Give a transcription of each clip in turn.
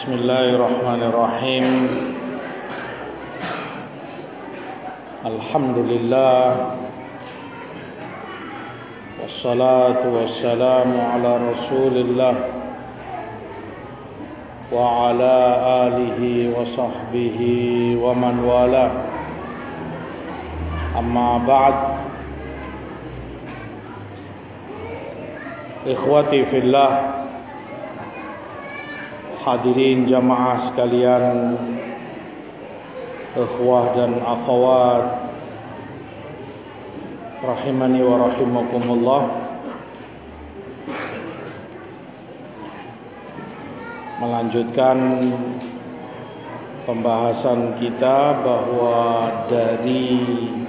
Bismillahirrahmanirrahim. Alhamdulillah. Wassalatu wassalamu ala Rasulillah wa ala alihi wa sahbihi wa man wala. Amma ba'd. Ikhwati fillah, hadirin jamaah sekalian, ikhwah dan akhwat rahimani wa rahimakumullah. Melanjutkan pembahasan kita bahwa dari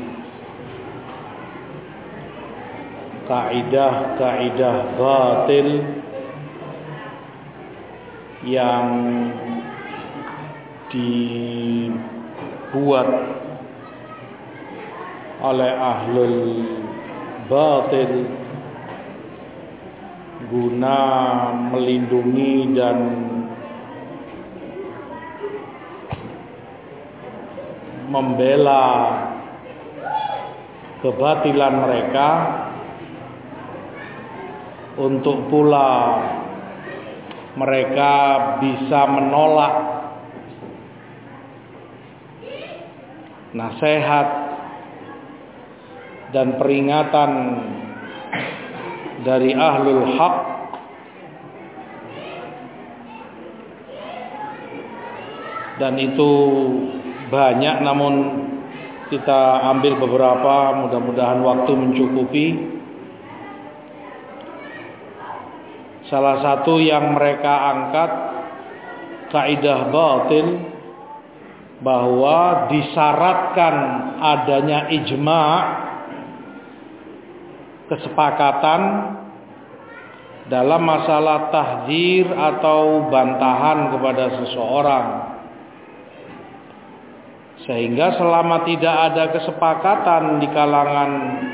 kaidah-kaidah batil yang dibuat oleh ahlul batil guna melindungi dan membela kebatilan mereka, untuk pula mereka bisa menolak nasihat dan peringatan dari ahlul haq, dan itu banyak, namun kita ambil beberapa, mudah-mudahan waktu mencukupi. Salah satu yang mereka angkat kaidah batil bahwa disyaratkan adanya ijma', kesepakatan dalam masalah tahdzir atau bantahan kepada seseorang, sehingga selama tidak ada kesepakatan di kalangan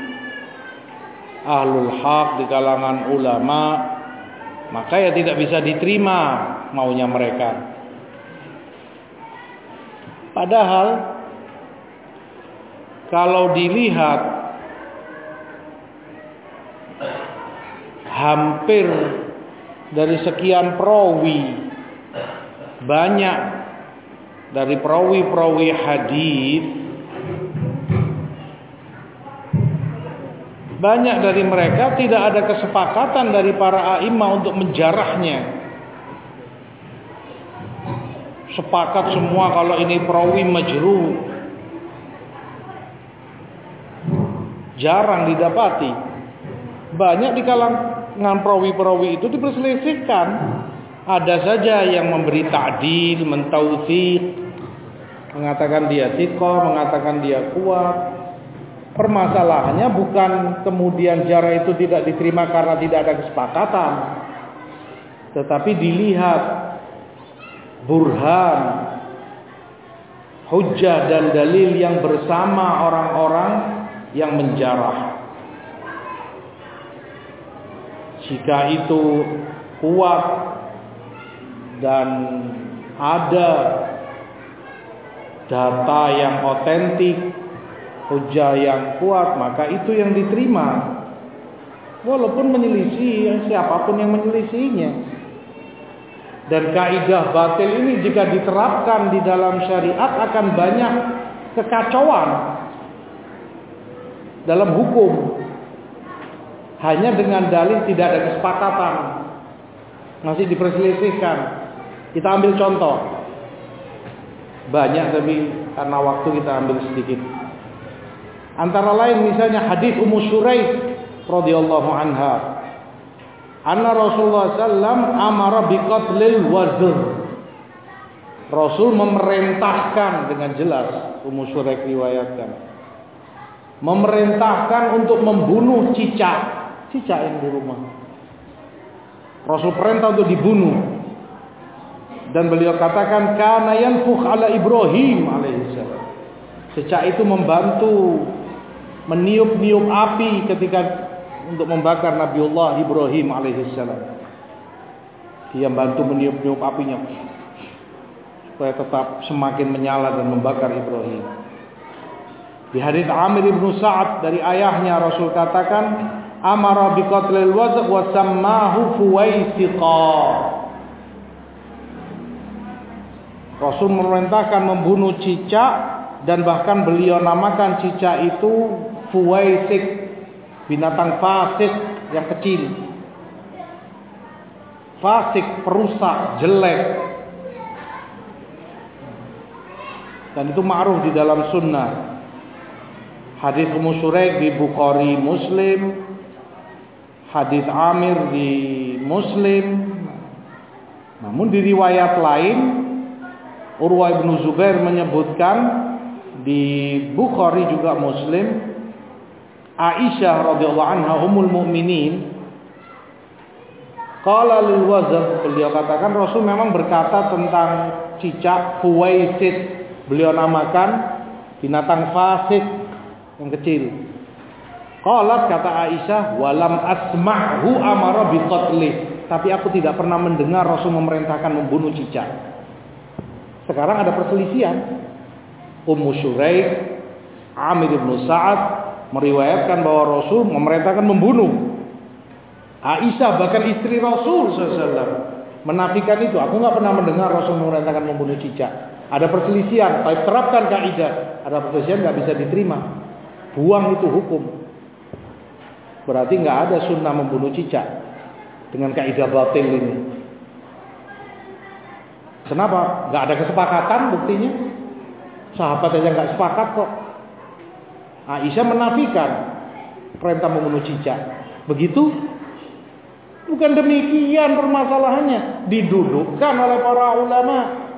ahlul haq, di kalangan ulama, maka ya tidak bisa diterima maunya mereka. Padahal kalau dilihat, hampir dari sekian perawi, banyak dari perawi-perawi hadis, banyak dari mereka tidak ada kesepakatan dari para a'imah untuk menjarahnya. Sepakat semua kalau ini perawi majruh. Jarang didapati. Banyak di kalangan perawi-perawi itu diperselisihkan. Ada saja yang memberi ta'dil, mentautsiq, mengatakan dia thiqah, mengatakan dia kuat. Permasalahannya bukan kemudian jarah itu tidak diterima karena tidak ada kesepakatan, tetapi dilihat burhan, hujjah dan dalil yang bersama orang-orang yang menjarah. Jika itu kuat dan ada data yang otentik, hujjah yang kuat, maka itu yang diterima, walaupun menyelisih siapapun yang menyelisihinya. Dan kaidah batil ini jika diterapkan di dalam syariat akan banyak kekacauan dalam hukum, hanya dengan dalil tidak ada kesepakatan, masih diperselisihkan. Kita ambil contoh banyak, tapi karena waktu kita ambil sedikit. Antara lain misalnya hadis Ummu Syuraih radhiyallahu anha, anna Rasulullah sallam amara biqatlil wazr. Rasul memerintahkan, dengan jelas Ummu Syuraih riwayatkan, memerintahkan untuk membunuh cicak yang di rumah. Rasul perintah untuk dibunuh. Dan beliau katakan kana yanfukh ala Ibrahim alaihissalam. Cicak itu membantu meniup-niup api ketika untuk membakar Nabiullah Ibrahim alaihissalam. Dia bantu meniup-niup apinya. supaya tetap semakin menyala dan membakar Ibrahim. Di hadits Amir bin Sa'ad dari ayahnya, Rasul katakan, amara biqatlil wazq wa sammahu fuwaisiqa. Rasul memerintahkan membunuh cicak dan bahkan beliau namakan cicak itu fuwaisik, binatang fasik yang kecil. Fasik, perusak, jelek. Dan itu ma'ruf di dalam sunnah. Hadis Ummu Syuraik di Bukhari Muslim, hadis Amir di Muslim. Namun di riwayat lain, Urwah bin Zubair menyebutkan di Bukhari juga Muslim, Aisyah radhiyallahu anha ummul mukminin, qala lil wazn, beliau katakan Rasul memang berkata tentang cicak fuwaisid, beliau namakan binatang fasik yang kecil. Qalat, kata Aisyah, walam asma'hu amara biqatlih, tapi aku tidak pernah mendengar Rasul memerintahkan membunuh cicak. Sekarang ada perselisihan. Ummu Syuraik, Amir bin Sa'ad meriwayatkan bahwa Rasul memerintahkan membunuh. Aisyah bahkan istri Rasul SAW menafikan itu. Aku nggak pernah mendengar Rasul memerintahkan membunuh cicak. Ada perselisihan. Tapi terapkan kaidah. Ada perselisihan nggak bisa diterima. Buang itu hukum. Berarti nggak ada sunnah membunuh cicak dengan kaidah batil ini. Kenapa? Nggak ada kesepakatan buktinya. Sahabat aja nggak sepakat kok. Aisyah menafikan perintah membunuh cicak. Begitu? Bukan demikian permasalahannya. Didudukkan oleh para ulama.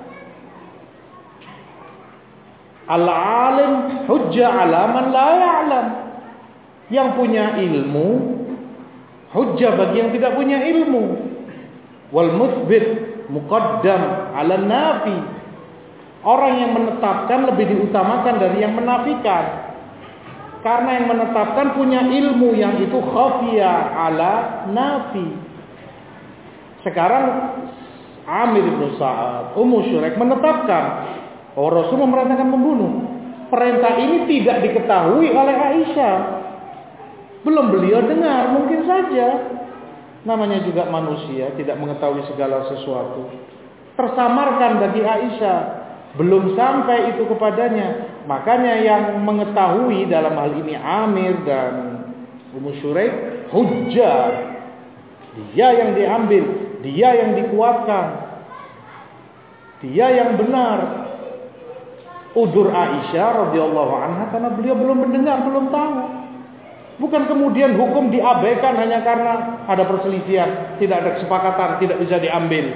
Al-alim hujjah ala man la ya'lam. Yang punya ilmu hujjah bagi yang tidak punya ilmu. Wal muthbit muqaddam ala nafi. Orang yang menetapkan lebih diutamakan dari yang menafikan. Karena yang menetapkan punya ilmu yang itu khafiyah ala nafi. Sekarang Amir bin Sa'ad, Ummu Syuraik menetapkan bahwa Rasul memerintahkan membunuh. Perintah ini tidak diketahui oleh Aisyah. Belum beliau dengar, mungkin saja. Namanya juga manusia, tidak mengetahui segala sesuatu. Tersamarkan bagi Aisyah. Belum sampai itu kepadanya. Makanya yang mengetahui dalam hal ini Amir dan Ummu Syuraik hujjah. Dia yang diambil, dia yang dikuatkan, dia yang benar. Udur Aisyah radhiyallahu anha karena beliau belum mendengar, belum tahu. Bukan kemudian hukum diabaikan hanya karena ada perselisihan, tidak ada kesepakatan, tidak bisa diambil.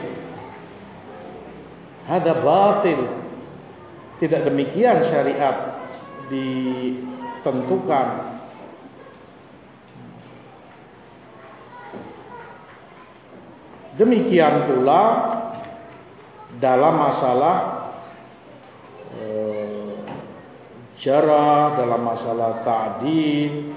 Hada batil. Tidak demikian syariat ditentukan. Demikian pula dalam masalah jarah, dalam masalah ta'dil.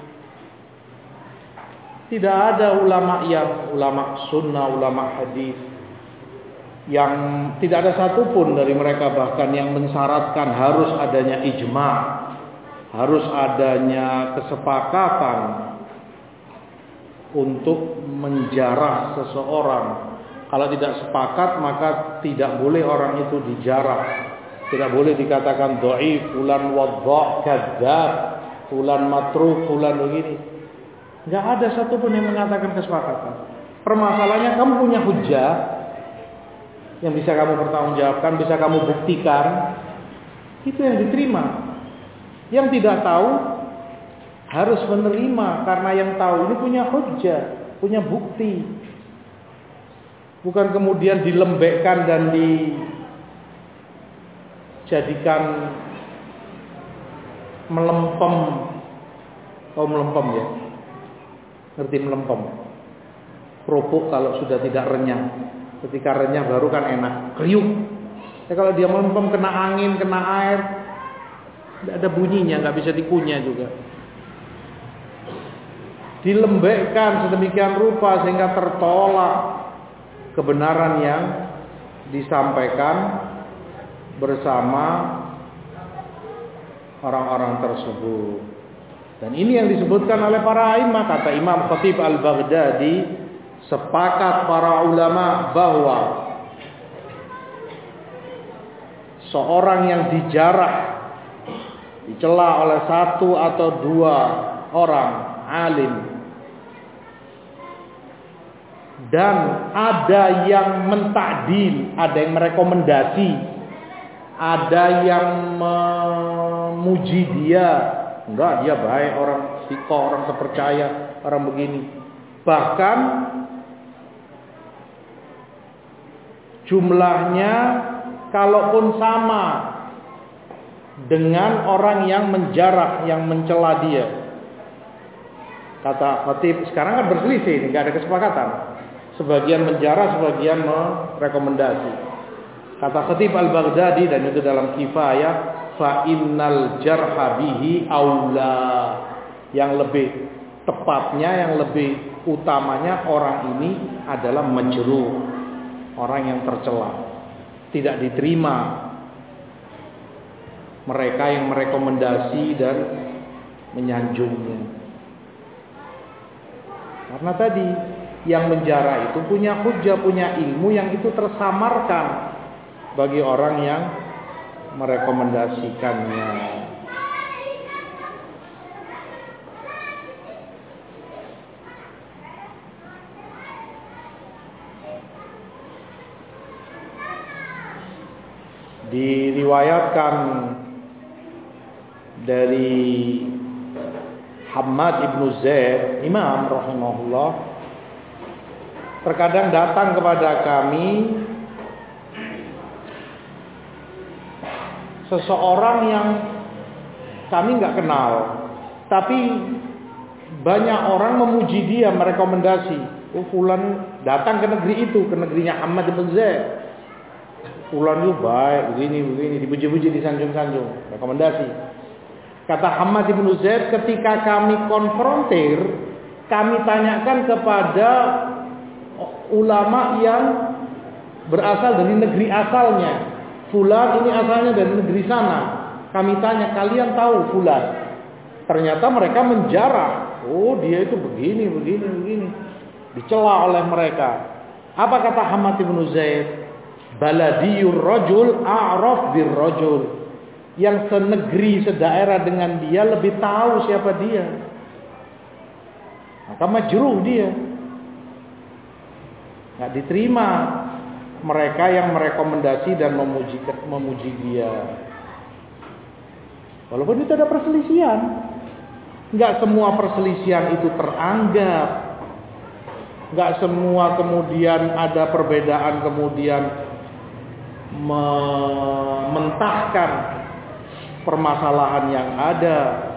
Tidak ada ulama sunnah, ulama hadis yang tidak ada satupun dari mereka bahkan yang mensyaratkan harus adanya ijma', harus adanya kesepakatan untuk menjarah seseorang. Kalau tidak sepakat maka tidak boleh orang itu dijarah. Tidak boleh dikatakan dhaif, fulan wadha', kadzdzab, fulan matruk, fulan begini. Enggak ada satupun yang mengatakan kesepakatan. Permasalahannya kamu punya hujjah yang bisa kamu pertanggungjawabkan, bisa kamu buktikan, itu yang diterima. Yang tidak tahu harus menerima karena yang tahu ini punya hujjah, punya bukti. Bukan kemudian dilembekkan dan dijadikan melempem. Tahu melempem ya? Ngerti melempem? Kerupuk kalau sudah tidak renyah. Ketika renyah baru kan enak, kriuk. Kalau dia melempem kena angin, kena air, tidak ada bunyinya, nggak bisa dikunyah juga. Dilembekkan sedemikian rupa sehingga tertolak kebenaran yang disampaikan, bersama orang-orang tersebut. Dan ini yang disebutkan oleh para imam. Kata Imam Khatib Al-Baghdadi, sepakat para ulama bahwa seorang yang dijarah, dicela oleh satu atau dua orang alim, dan ada yang mentakdil, ada yang merekomendasi, ada yang memuji dia, enggak, dia baik, orang sikoh, orang terpercaya, orang begini. Bahkan jumlahnya kalaupun sama dengan orang yang menjarah, yang mencela dia. Kata Khatib, sekarang kan berselisih, enggak ada kesepakatan. Sebagian menjarah, sebagian merekomendasi. Kata Khatib Al-Baghdadi, dan itu dalam Kifayah, fa innal jarha bihi aula. Yang lebih tepatnya, yang lebih utamanya, orang ini adalah majruh, orang yang tercela, tidak diterima mereka yang merekomendasi dan menyanjungnya. Karena tadi yang menjarah itu punya hujah, punya ilmu yang itu tersamarkan bagi orang yang merekomendasikannya. Diriwayatkan dari Hammad ibnu Zaid, imam rahimahullah, terkadang datang kepada kami seseorang yang kami nggak kenal, tapi banyak orang memuji dia, merekomendasi. Oh, fulan datang ke negeri itu, ke negerinya Hammad ibnu Zaid. Fulan itu baik, begini, dipuji-puji, disanjung-sanjung, rekomendasi. Kata Hammad ibnu Zaid, ketika kami konfrontir, kami tanyakan kepada ulama yang berasal dari negeri asalnya. Fulan ini asalnya dari negeri sana. Kami tanya, kalian tahu fulan? Ternyata mereka menjarah. Oh, dia itu begini. Dicela oleh mereka. Apa kata Hammad ibnu Zaid? Baladiyur rajul a'raf bir rajul. Yang senegeri, sedaerah dengan dia lebih tahu siapa dia. Maka majruh dia. Nggak diterima mereka yang merekomendasi dan memuji dia. Walaupun itu ada perselisihan. Nggak semua perselisihan itu teranggap. Nggak semua kemudian ada perbedaan kemudian mentahkan permasalahan yang ada.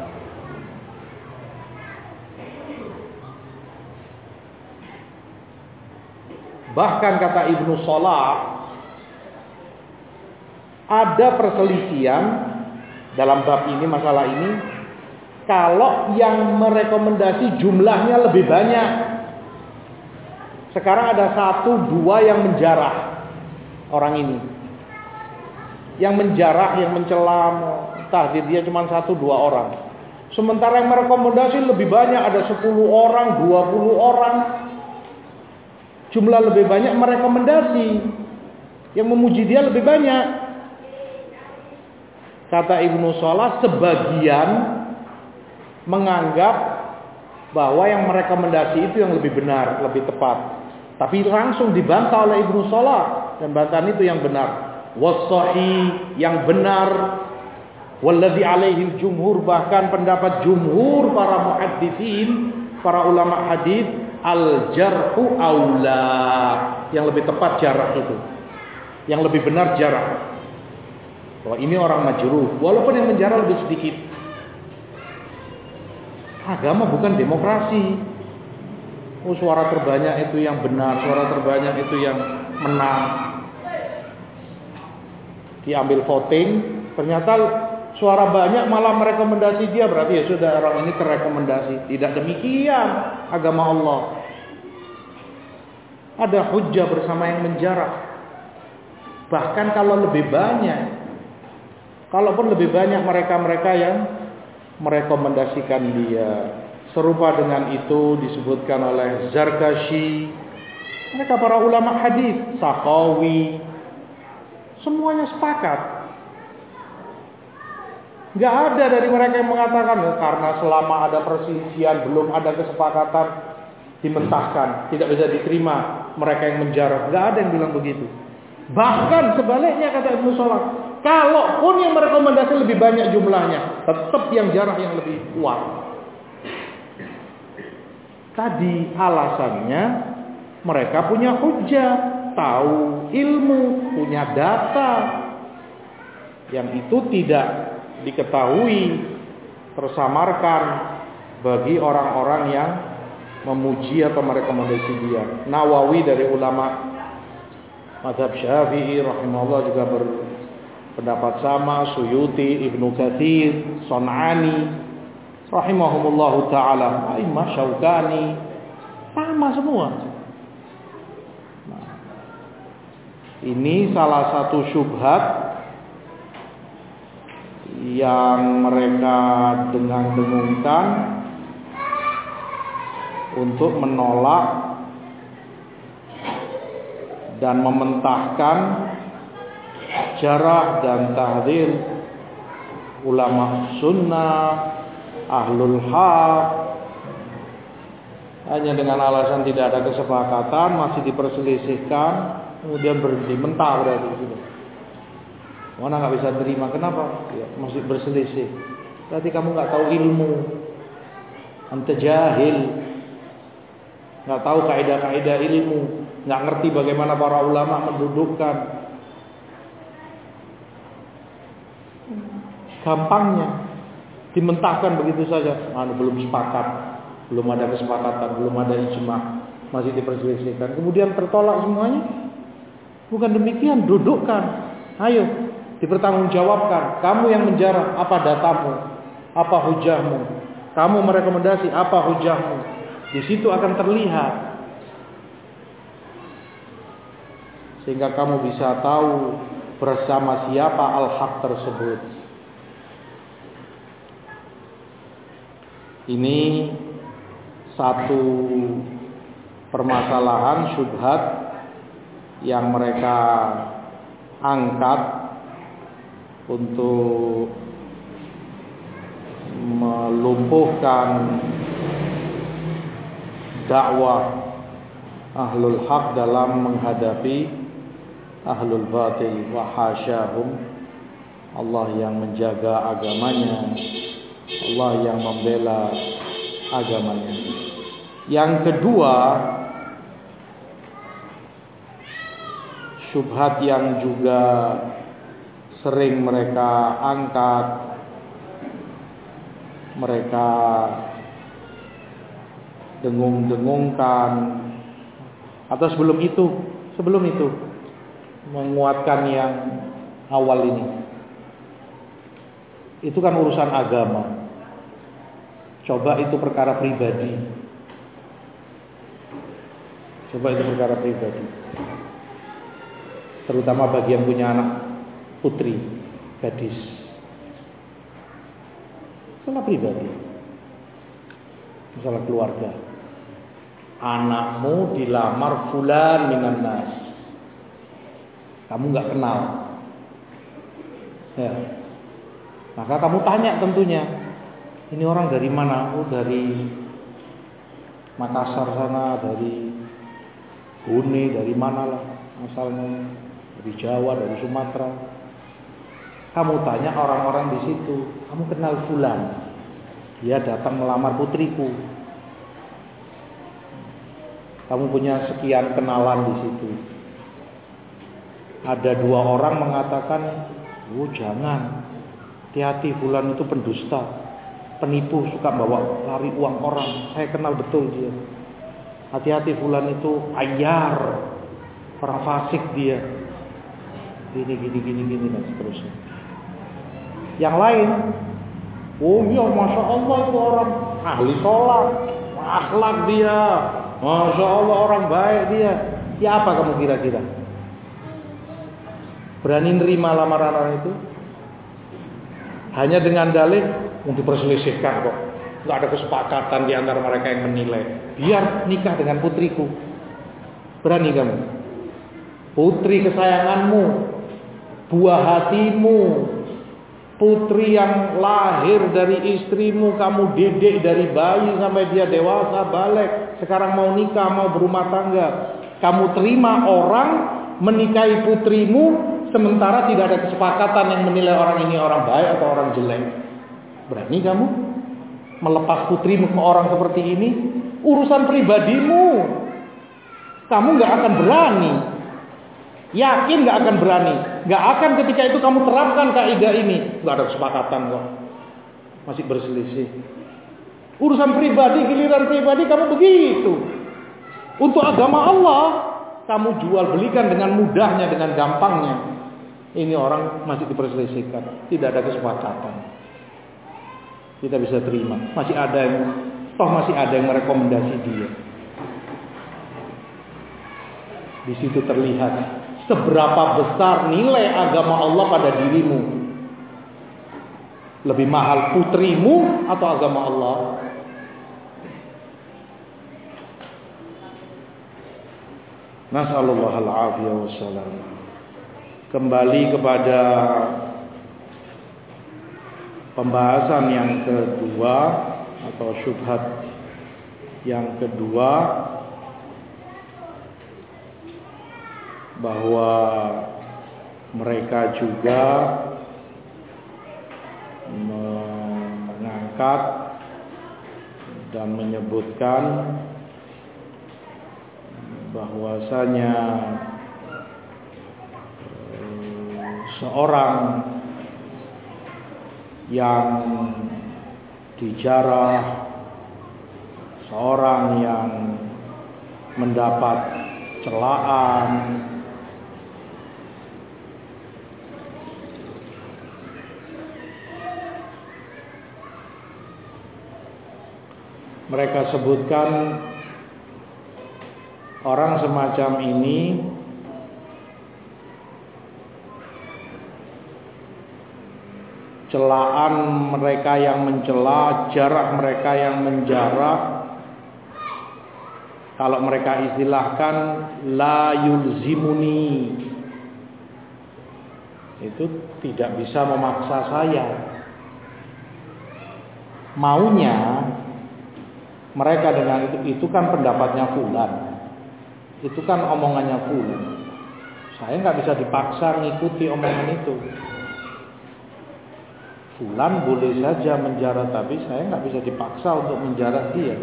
Bahkan kata Ibnu Salah, ada perselisihan dalam bab ini, masalah ini, kalau yang merekomendasi jumlahnya lebih banyak. Sekarang ada 1, 2 yang menjarah orang ini. Yang menjarah, yang mencela, tahdir dia cuma 1, 2 orang. Sementara yang merekomendasi lebih banyak, ada 10 orang, 20 orang. Jumlah lebih banyak merekomendasi. Yang memuji dia lebih banyak. Kata Ibnu Salah, sebagian menganggap bahwa yang merekomendasi itu yang lebih benar, lebih tepat. Tapi langsung dibantah oleh Ibnu Salah, dan bantahan itu yang benar. Wassahih, yang benar, walladzi alaihi jumhur, bahkan pendapat jumhur para muhadditsin, para ulama hadis, al-jarhu aula, yang lebih tepat jarah itu, yang lebih benar jarah. Bahwa ini orang majruh, walaupun yang menjarah lebih sedikit. Agama bukan demokrasi. Oh, suara terbanyak itu yang benar, suara terbanyak itu yang menang. Diambil voting, ternyata suara banyak malah merekomendasi dia, berarti ya sudah orang ini terrekomendasi. Tidak demikian agama Allah. Ada hujjah bersama yang menjarah. Bahkan kalau lebih banyak, Kalaupun lebih banyak mereka-mereka yang merekomendasikan dia. Serupa dengan itu disebutkan oleh Zarkashi. Mereka para ulama hadis, Sakhawi, semuanya sepakat. Gak ada dari mereka yang mengatakan karena selama ada perselisihan belum ada kesepakatan dimentahkan, tidak bisa diterima mereka yang menjarah. Gak ada yang bilang begitu. Bahkan sebaliknya kata Ibnu Salah, kalaupun yang merekomendasi lebih banyak jumlahnya, tetap yang jarah yang lebih kuat. Tadi alasannya mereka punya hujah, tahu ilmu, punya data yang itu tidak diketahui, tersamarkan bagi orang-orang yang memuji atau merekomendasi dia. Nawawi dari ulama mazhab Syafi'i rahimahullah juga berpendapat sama, Suyuti, Ibnu Katsir, Sun'ani rahimahumullahu taala, Imam Syaukani, sama semua. Nah, ini salah satu syubhat yang mereka dengang-dengungkan untuk menolak dan mementahkan jarah dan tahdzir ulama sunnah, ahlul haq, hanya dengan alasan tidak ada kesepakatan, masih diperselisihkan, kemudian berhenti, mentah berarti gitu. Mana nggak bisa terima, kenapa? Ya, masih berselisih. Berarti kamu nggak tahu ilmu, anta jahil, nggak tahu kaidah-kaidah ilmu, nggak ngerti bagaimana para ulama mendudukkan. Gampangnya dimentahkan begitu saja. Belum sepakat, belum ada kesepakatan, belum ada ijma, masih diperselisihkan. Kemudian tertolak semuanya. Bukan demikian, dudukkan. Ayo, dipertanggungjawabkan. Kamu yang menjarah, apa datamu? Apa hujahmu? Kamu merekomendasi, apa hujahmu? Di situ akan terlihat. Sehingga kamu bisa tahu bersama siapa al-haq tersebut. Ini satu permasalahan syubhat yang mereka angkat untuk melumpuhkan dakwah ahlul haq dalam menghadapi ahlul batil wa hasyahum. Allah yang menjaga agamanya, Allah yang membela agamanya. Yang kedua, syubhat yang juga sering mereka angkat, mereka dengung-dengungkan, atau sebelum itu menguatkan yang awal ini. Itu kan urusan agama. Coba itu perkara pribadi. Terutama bagi yang punya anak putri, gadis. Masalah pribadi. Masalah keluarga. Anakmu dilamar fulan minan nas. Kamu enggak kenal. Ya. Maka kamu tanya tentunya, ini orang dari mana? Oh, dari Makassar sana, dari Bone, dari mana lah asalnya, dari Jawa, dari Sumatera. Kamu tanya orang-orang di situ, kamu kenal fulan? Dia datang melamar putriku. Kamu punya sekian kenalan di situ. Ada 2 orang mengatakan, oh jangan, hati-hati, fulan itu pendusta, penipu, suka bawa lari uang orang. Saya kenal betul dia. Hati-hati, fulan itu ayar, orang fasik dia. Gini dan seterusnya. Yang lain, oh iya, masya Allah itu orang ahli sholat, akhlak dia, masya Allah orang baik dia. Ya apa kamu kira-kira? Berani nerima lamaran orang itu? Hanya dengan dalih untuk diperselisihkan kok. Nggak ada kesepakatan di antara mereka yang menilai. Biar nikah dengan putriku. Berani kamu? Putri kesayanganmu, buah hatimu, putri yang lahir dari istrimu, kamu didik dari bayi sampai dia dewasa, balik. Sekarang mau nikah, mau berumah tangga. Kamu terima orang menikahi putrimu, sementara tidak ada kesepakatan yang menilai orang ini orang baik atau orang jelek. Berani kamu melepas putrimu ke orang seperti ini? Urusan pribadimu. Kamu gak akan berani. Yakin gak akan berani. Gak akan ketika itu kamu terapkan kaidah ini. Gak ada kesepakatan kok. Masih berselisih. Urusan pribadi, giliran pribadi kamu begitu. Untuk agama Allah, kamu jual belikan dengan mudahnya, dengan gampangnya. Ini orang masih diperselisihkan. Tidak ada kesepakatan. Kita bisa terima. Masih ada yang merekomendasi dia. Di situ terlihat seberapa besar nilai agama Allah pada dirimu. Lebih mahal putrimu atau agama Allah? Nasallallahu al-afiyah wassalam. Kembali kepada pembahasan yang kedua atau syubhat yang kedua, bahwa mereka juga mengangkat dan menyebutkan bahwasanya seorang yang dijarah, seorang yang mendapat celaan, mereka sebutkan orang semacam ini celaan mereka yang mencela, jarah mereka yang menjarah, kalau mereka istilahkan la yulzimuni, itu tidak bisa memaksa saya. Maunya mereka dengan itu kan pendapatnya fulan, itu kan omongannya fulan. Saya nggak bisa dipaksa ngikuti omongan itu. Fulan boleh saja menjarah, tapi saya nggak bisa dipaksa untuk menjarah dia.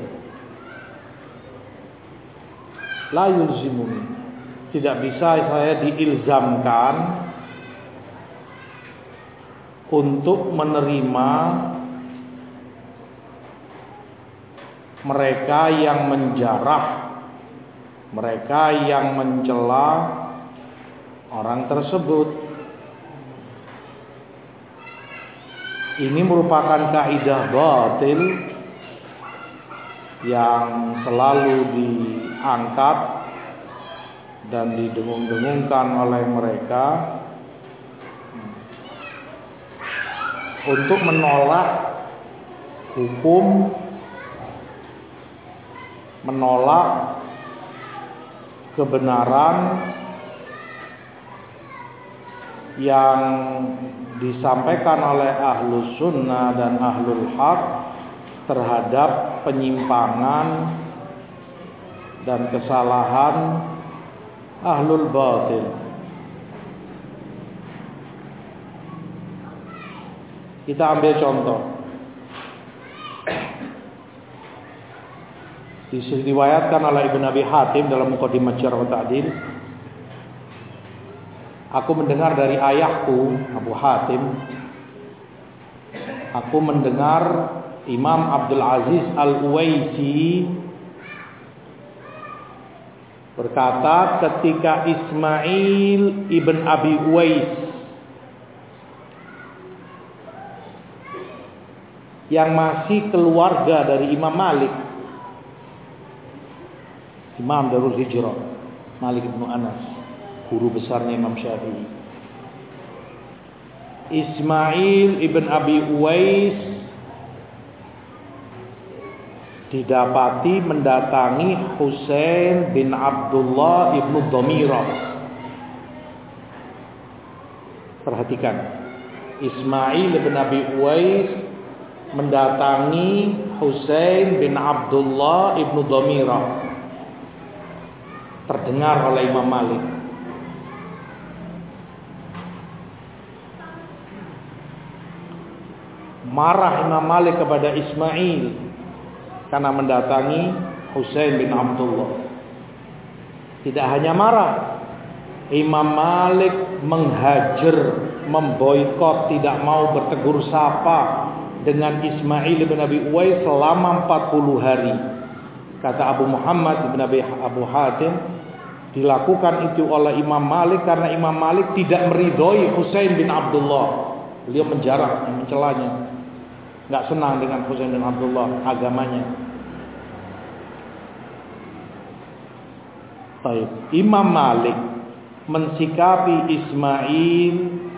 La yulzimuni, tidak bisa saya diilzamkan untuk menerima mereka yang menjarah, mereka yang mencela orang tersebut. Ini merupakan kaidah batil yang selalu diangkat dan didengung-dengungkan oleh mereka untuk menolak hukum, menolak kebenaran yang disampaikan oleh ahlus sunnah dan ahlul haq terhadap penyimpangan dan kesalahan ahlul batil. Kita ambil contoh. Diriwayatkan oleh Ibnu Abi Hatim dalam Muqaddimah Jarh wa Ta'dil. Aku mendengar dari ayahku Abu Hatim, aku mendengar Imam Abdul Aziz Al-Uwaisi berkata ketika Ismail ibn Abi Uwais yang masih keluarga dari Imam Malik, Imam Darul Hijrah, Malik ibn Anas, guru besarnya Imam Syafi'i. Ismail ibn Abi Uwais didapati mendatangi Husain bin Abdullah ibn Dhamirah. Perhatikan, Ismail bin Abi Uwais mendatangi Husain bin Abdullah ibn Dhamirah. Terdengar oleh Imam Malik. Marah Imam Malik kepada Ismail karena mendatangi Husain bin Abdullah. Tidak hanya marah, Imam Malik menghajar, memboikot, tidak mau bertegur sapa dengan Ismail bin Abi Uwais selama 40 hari. Kata Abu Muhammad bin Abu Hatim, dilakukan itu oleh Imam Malik karena Imam Malik tidak meridhoi Husain bin Abdullah. Beliau menjarah, mencelanya. Enggak senang dengan Husain bin Abdullah, agamanya. Baik, Imam Malik mensikapi Ismail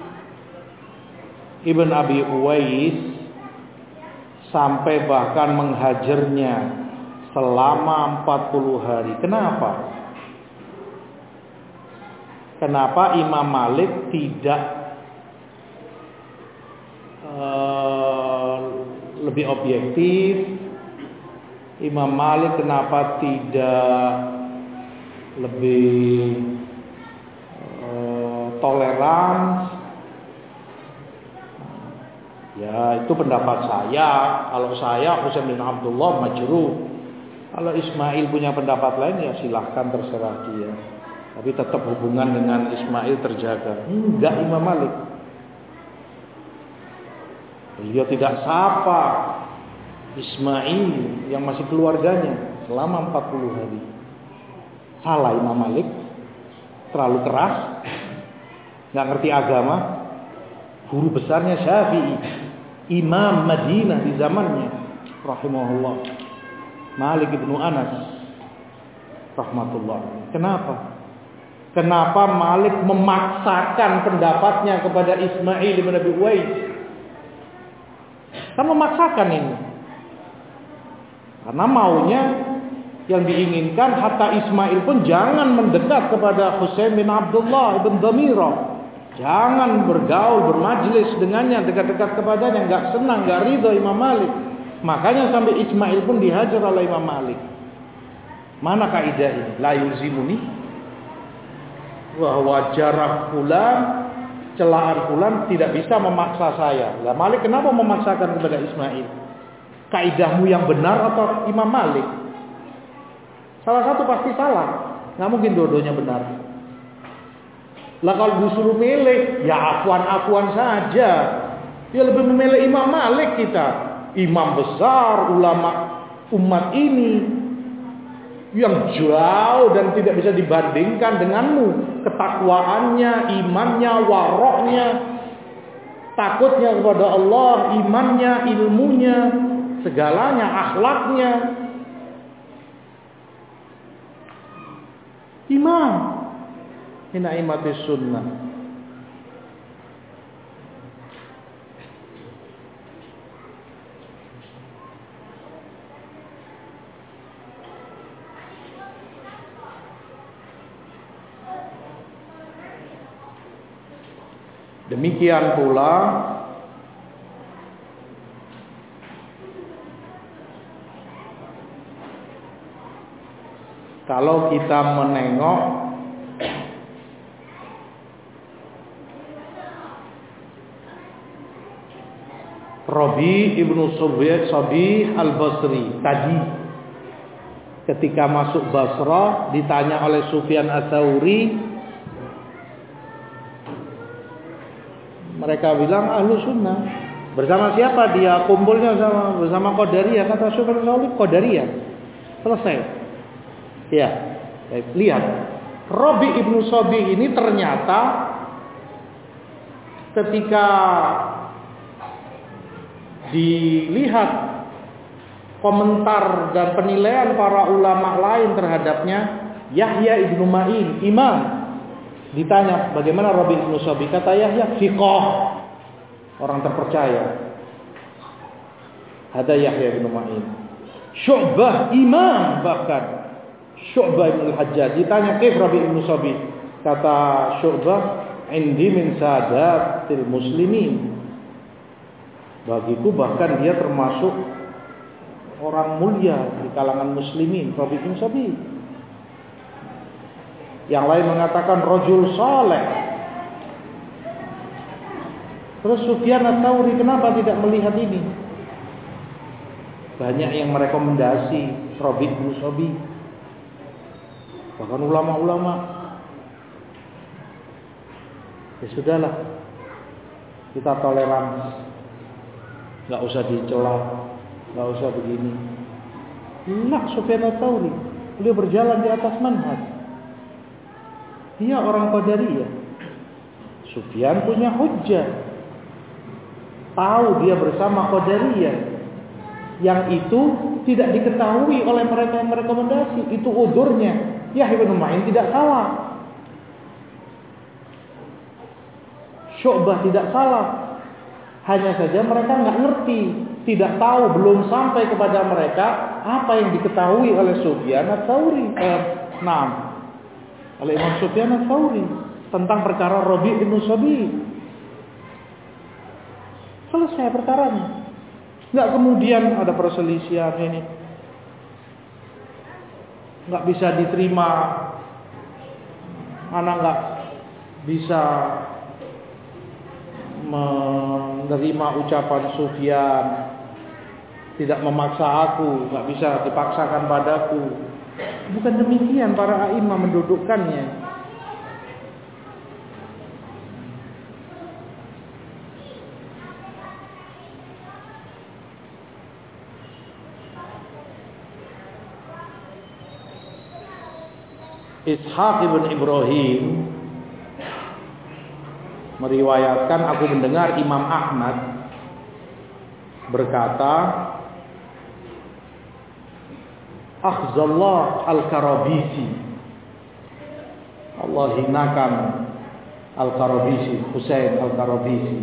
ibn Abi Uwais sampai bahkan menghajarnya selama 40 hari. Kenapa? Kenapa Imam Malik tidak lebih objektif? Imam Malik kenapa tidak lebih toleran? Ya, itu pendapat saya. Kalau saya Husain bin Abdullah majruh. Kalau Ismail punya pendapat lain, ya silahkan, terserah dia. Tapi tetap hubungan dengan Ismail terjaga. Enggak Imam Malik. Beliau tidak sapa Ismail yang masih keluarganya selama 40 hari. Salah Imam Malik. Terlalu keras. Nggak ngerti agama. Guru besarnya Syafi'i, Imam Madinah di zamannya, rahimahullah, Malik ibnu Anas, rahmatullah. Kenapa? Kenapa Malik memaksakan pendapatnya kepada Ismail bin Abi Uwais? Kan memaksakan ini. Karena maunya yang diinginkan hatta Ismail pun jangan mendekat kepada Husain bin Abdullah ibn Dhamirah. Jangan bergaul, bermajlis dengannya, dekat-dekat kepadanya. Enggak senang, enggak ridho Imam Malik. Makanya sampai Ismail pun dihajar oleh Imam Malik. Mana kaidah ini? La yulzimuni wa wajarah fulan, celaan fulan tidak bisa memaksa saya. Lah Malik kenapa memaksakan kepada Ismail? Kaidahmu yang benar atau Imam Malik? Salah satu pasti salah. Nggak mungkin dua-duanya benar. Lah kalau disuruh milih, ya afuan-afuan saja. Ya lebih memilih Imam Malik kita. Imam besar, ulama umat ini. Yang jauh dan tidak bisa dibandingkan denganmu. Ketakwaannya, imannya, waroknya. Takutnya kepada Allah, imannya, ilmunya. Segalanya, akhlaknya. Imam min a'immatis sunnah. Demikian pula kalau kita menengok Rabi ibnu Sabih al-Basri tadi ketika masuk Basrah ditanya oleh Sufyan Ats-Tsauri, mereka bilang ahlu sunnah. Bersama siapa dia? Kumpulnya bersama Qadariyah. Kata Sufyan Ats-Tsauri, Qadariyah. Selesai. Ya, lihat. Rabi ibnu Sabih ini ternyata ketika dilihat komentar dan penilaian para ulama lain terhadapnya, Yahya ibnu Ma'in, imam, ditanya bagaimana Rabi ibnu Sabih, kata Yahya fiqh. orang terpercaya. Hada Yahya bin Ma'in. Syu'bah imam, bahkan Syu'bah bin Al-Hajjaj ditanya kaif Rabi' bin Sabi, kata Syu'bah, indi min sadatil muslimin, bagiku bahkan dia termasuk orang mulia di kalangan muslimin, Rabi' bin Sabi. Yang lain mengatakan rajul saleh. Terus Sufyan Ats-Tsauri kenapa tidak melihat ini? Banyak yang merekomendasi Rabi' bin Sabi, bahkan ulama-ulama. Ya sudahlah, kita toleran, nggak usah dicela, nggak usah begini. Nah, Sufyan Ats-Tsauri, beliau berjalan di atas manhaj. Dia orang Qadariyah. Sufyan punya hujjah, tahu dia bersama Qadariyah. Yang itu tidak diketahui oleh mereka yang merekomendasi. Itu udurnya. Yahya bin Ma'in tidak salah, Syu'bah tidak salah. Hanya saja mereka nggak ngerti, tidak tahu, belum sampai kepada mereka apa yang diketahui oleh Sufyan Ats-Tsauri. Oleh Imam Sufyan Ats-Tsauri tentang perkara Rabi' bin Sabi. Selesai perkaranya. Nggak kemudian ada perselisihan ini, nggak bisa diterima, anak nggak bisa menerima ucapan Sufyan, tidak memaksa aku, nggak bisa dipaksakan padaku. Bukan demikian para a'imah mendudukkannya. Ishaq ibn Ibrahim meriwayatkan, aku mendengar Imam Ahmad berkata, akhzallah al-Karabisi, Allah hinakan al-Karabisi, Husain al-Karabisi,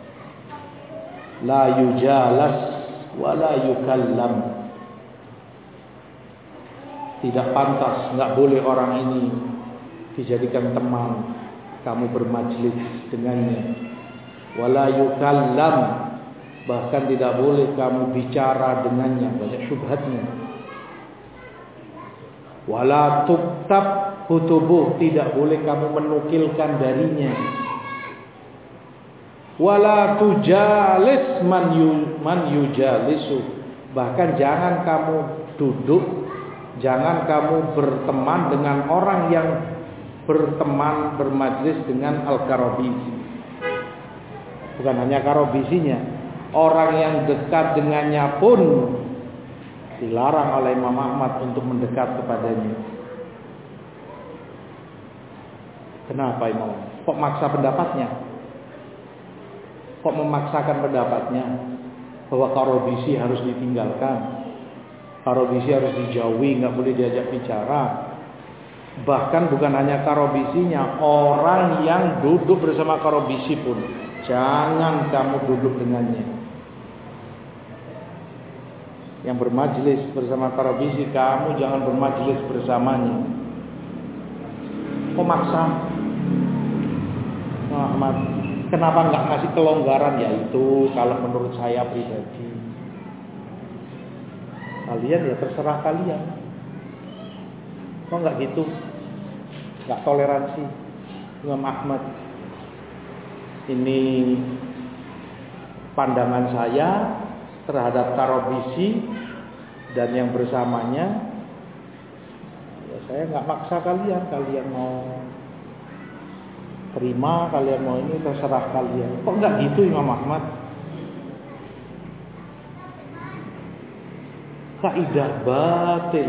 la yujalas wa la yukallam. Tidak pantas, nggak boleh orang ini dijadikan teman, kamu bermajlis dengannya. Wala yukallam, bahkan tidak boleh kamu bicara dengannya, banyak syubhatnya. Wala tuktab kutubuh, tidak boleh kamu menukilkan darinya. Wala tujalis man yujalisu, bahkan jangan kamu duduk, jangan kamu berteman dengan orang yang berteman, bermajlis dengan Al-Karabisi. Bukan hanya Karabisinya, orang yang dekat dengannya pun dilarang oleh Imam Ahmad untuk mendekat kepadanya. Kenapa Imam? Kok maksa pendapatnya? Kok memaksakan pendapatnya bahwa Karabisi harus ditinggalkan, Karabisi harus dijauhi, nggak boleh diajak bicara. Bahkan bukan hanya Karabisinya, orang yang duduk bersama Karabisi pun jangan kamu duduk dengannya. Yang bermajlis bersama Karabisi, kamu jangan bermajlis bersamanya. Kok maksa? Muhammad, kenapa nggak ngasih kelonggaran? Yaitu kalau menurut saya pribadi. Kalian ya terserah kalian. Kok nggak gitu? Nggak toleransi. Imam Ahmad, ini pandangan saya terhadap Karabisi dan yang bersamanya. Ya saya nggak maksa kalian. Kalian mau terima, kalian mau ini, terserah kalian. Kok nggak gitu Imam Ahmad? Kaidah batil.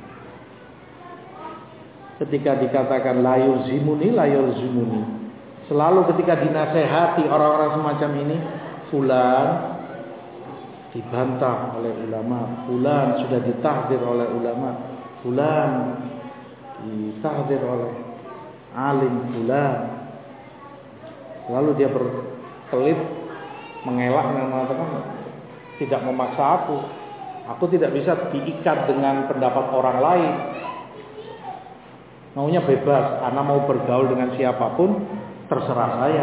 Ketika dikatakan la yuzimuni, selalu ketika dinasehati orang-orang semacam ini, fulan dibantah oleh ulama, fulan sudah ditahdir oleh ulama, fulan ditahdir oleh alim fulan. Lalu dia berkelit mengelak dan mengatakan tidak memaksa aku. Aku tidak bisa diikat dengan pendapat orang lain. Maunya bebas, anak mau bergaul dengan siapapun, terserah saya.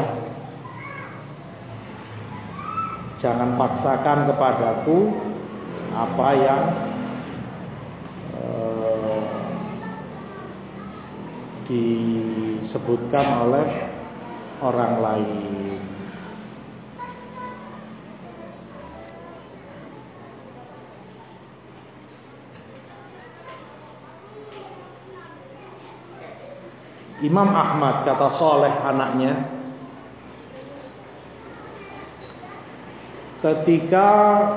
Jangan paksakan kepadaku apa yang disebutkan oleh orang lain. Imam Ahmad, kata Soleh anaknya, ketika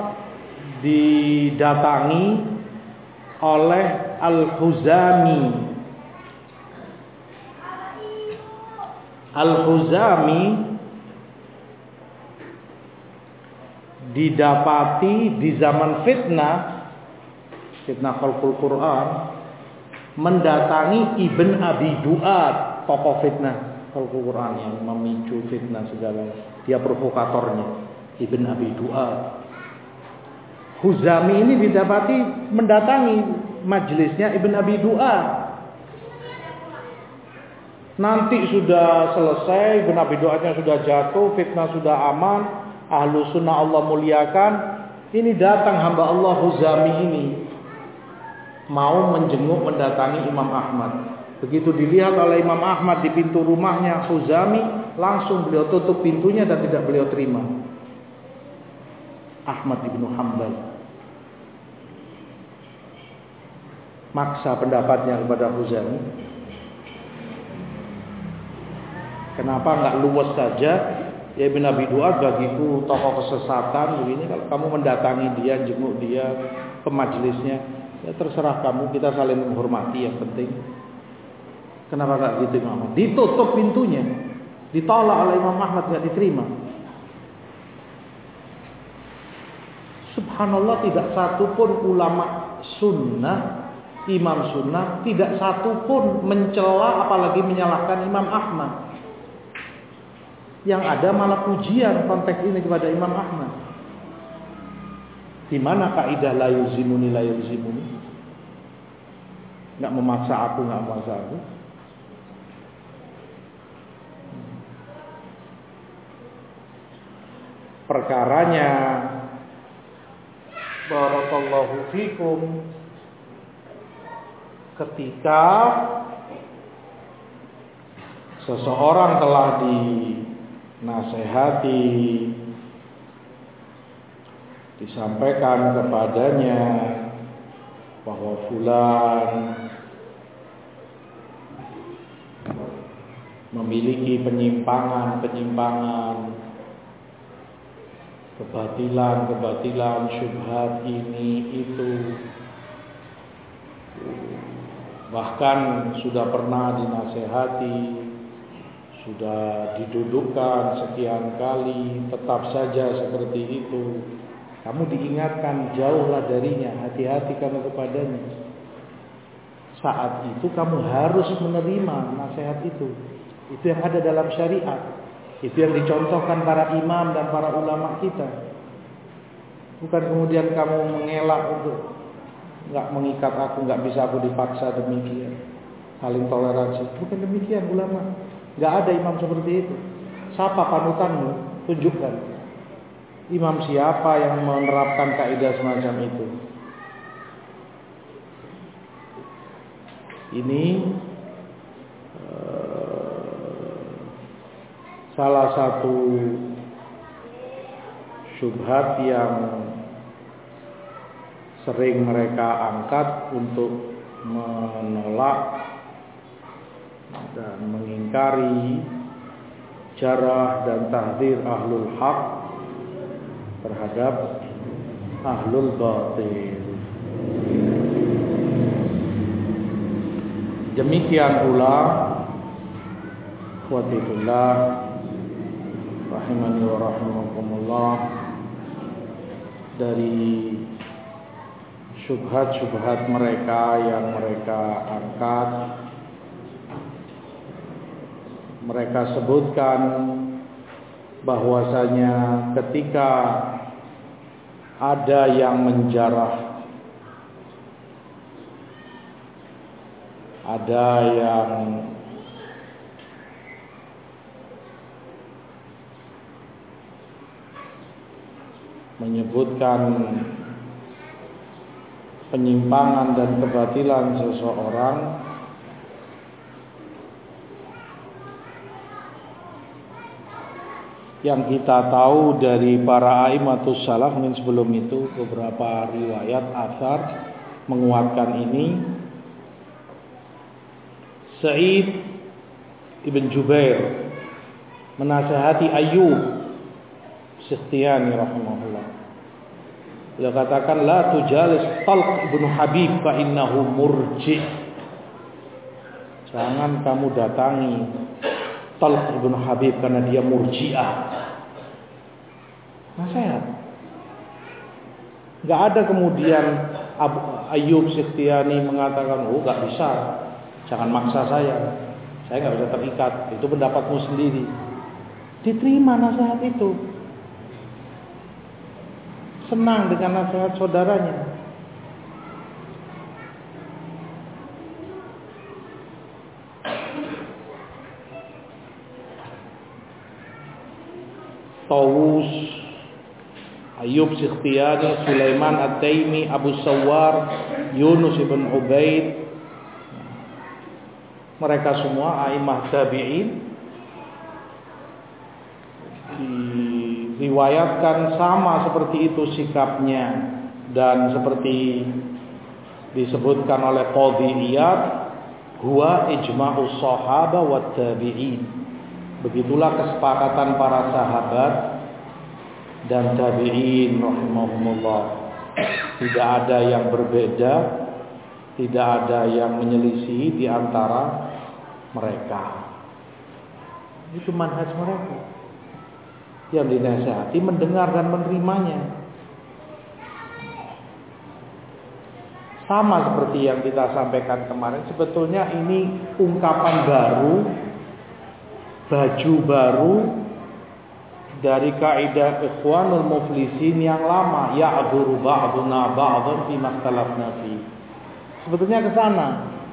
didatangi oleh Al-Khuzami. Al-Khuzami didapati di zaman fitnah khalqul Quran, mendatangi Ibn Abi Du'ad, tokoh fitnah khalqul Quran yang memicu fitnah segala. Dia provokatornya, Ibn Abi Du'ad. Khuzami ini didapati mendatangi majelisnya Ibn Abi Du'ad. Nanti sudah selesai, Ibn Abi Du'adnya sudah jatuh, fitnah sudah aman, ahlu sunnah Allah muliakan. Ini datang hamba Allah Khuzami ini, mau menjenguk mendatangi Imam Ahmad. Begitu dilihat oleh Imam Ahmad di pintu rumahnya Khuzami, langsung beliau tutup pintunya dan tidak beliau terima. Ahmad ibnu Hanbal maksa pendapatnya kepada Khuzami. Kenapa nggak luwes saja? Ya Ibn Abi Du'ad bagiku tokoh kesesatan begini. Kalau kamu mendatangi dia, jenguk dia ke majelisnya, ya terserah kamu, kita saling menghormati yang penting. Kenapa nggak gitu Imam Ahmad? Ditutup pintunya, ditolak oleh Imam Ahmad, nggak diterima. Subhanallah, tidak satupun ulama sunnah, imam sunnah, tidak satupun mencela apalagi menyalahkan Imam Ahmad. Yang ada malah pujian konteks ini kepada Imam Ahmad. Di mana kaidah la yuzimuni la yuzimuni? Enggak memaksa aku, enggak memaksa aku. Perkaranya, barakallahu fikum, ketika seseorang telah dinasehati, disampaikan kepadanya bahwa fulan memiliki penyimpangan, kebatilan, syubhat ini itu, bahkan sudah pernah dinasehati, sudah didudukkan sekian kali, tetap saja seperti itu. Kamu diingatkan, jauhlah darinya, hati-hati kamu kepadanya. Saat itu kamu harus menerima nasihat itu. Itu yang ada dalam syariat. Itu yang dicontohkan para imam dan para ulama kita. Bukan kemudian kamu mengelak untuk nggak mengikat aku, nggak bisa aku dipaksa demikian. Saling toleransi. Bukan demikian ulama. Nggak ada imam seperti itu. Siapa panutanmu? Tunjukkan. Imam siapa yang menerapkan kaidah semacam itu? Ini salah satu syubhat yang sering mereka angkat untuk menolak dan mengingkari jarah dan tahdzir ahlul haq terhadap ahlul batil. Demikian pula ikhwatillah rahimani wa rahimakumullah, dari syubhat-syubhat mereka yang mereka angkat, mereka sebutkan bahwasanya ketika ada yang menjarah, ada yang menyebutkan penyimpangan dan kebatilan seseorang, yang kita tahu dari para a'immatus salaf sebelum itu, beberapa riwayat atsar menguatkan ini. Sa'id ibn Jubair menasihati Ayyub Sikhtiyani rahimahullah. Beliau katakan, la tujalis Talq ibn Habib fa innahu murji'. Jangan kamu datangi Talq ibn Habib karena dia murji'ah. Nasihat. Enggak ada kemudian Ayyub Sikhtiyani mengatakan, oh enggak bisa, jangan maksa saya enggak bisa terikat, itu pendapatmu sendiri. Diterima nasihat itu, senang dengan nasihat saudaranya. Tawus, Ayyub Sikhtiyani, Sulaiman At-Taimi, Abu Sawwar, Yunus ibn Ubaid, mereka semua a'immah tabi'in, diriwayatkan sama seperti itu sikapnya, dan seperti disebutkan oleh Qadhi Iyad, huwa ijma'us sahaba wat tabi'in. Begitulah kesepakatan para sahabat dan tabi'in rahimahumullah. Tidak ada yang berbeda, tidak ada yang menyelisih di antara mereka. Itu manhaj mereka. Yang dinasihati mendengar dan menerimanya. Sama seperti yang kita sampaikan kemarin, sebetulnya ini ungkapan baru, baju baru dari kaidah Ikhwanul Muflisin yang lama, ya'dzuru ba'duna ba'dhan fi makhtalafna fi. Sebetulnya ke sana,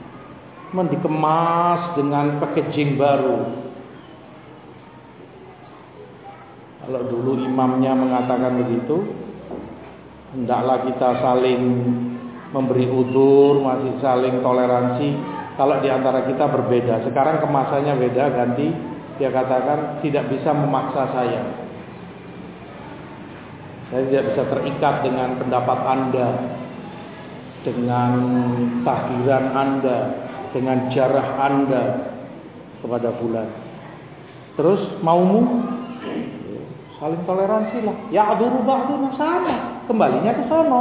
dikemas dengan packaging baru. Kalau dulu imamnya mengatakan begitu, hendaklah kita saling memberi udzur, masih saling toleransi kalau di antara kita berbeda. Sekarang kemasannya beda, ganti. Dia katakan tidak bisa memaksa saya. Saya tidak bisa terikat dengan pendapat Anda, dengan tahdiran Anda, dengan jarah Anda kepada fulan. Terus maumu saling toleransi lah. Ya'dzuru ba'duna, sama, kembalinya ke sono.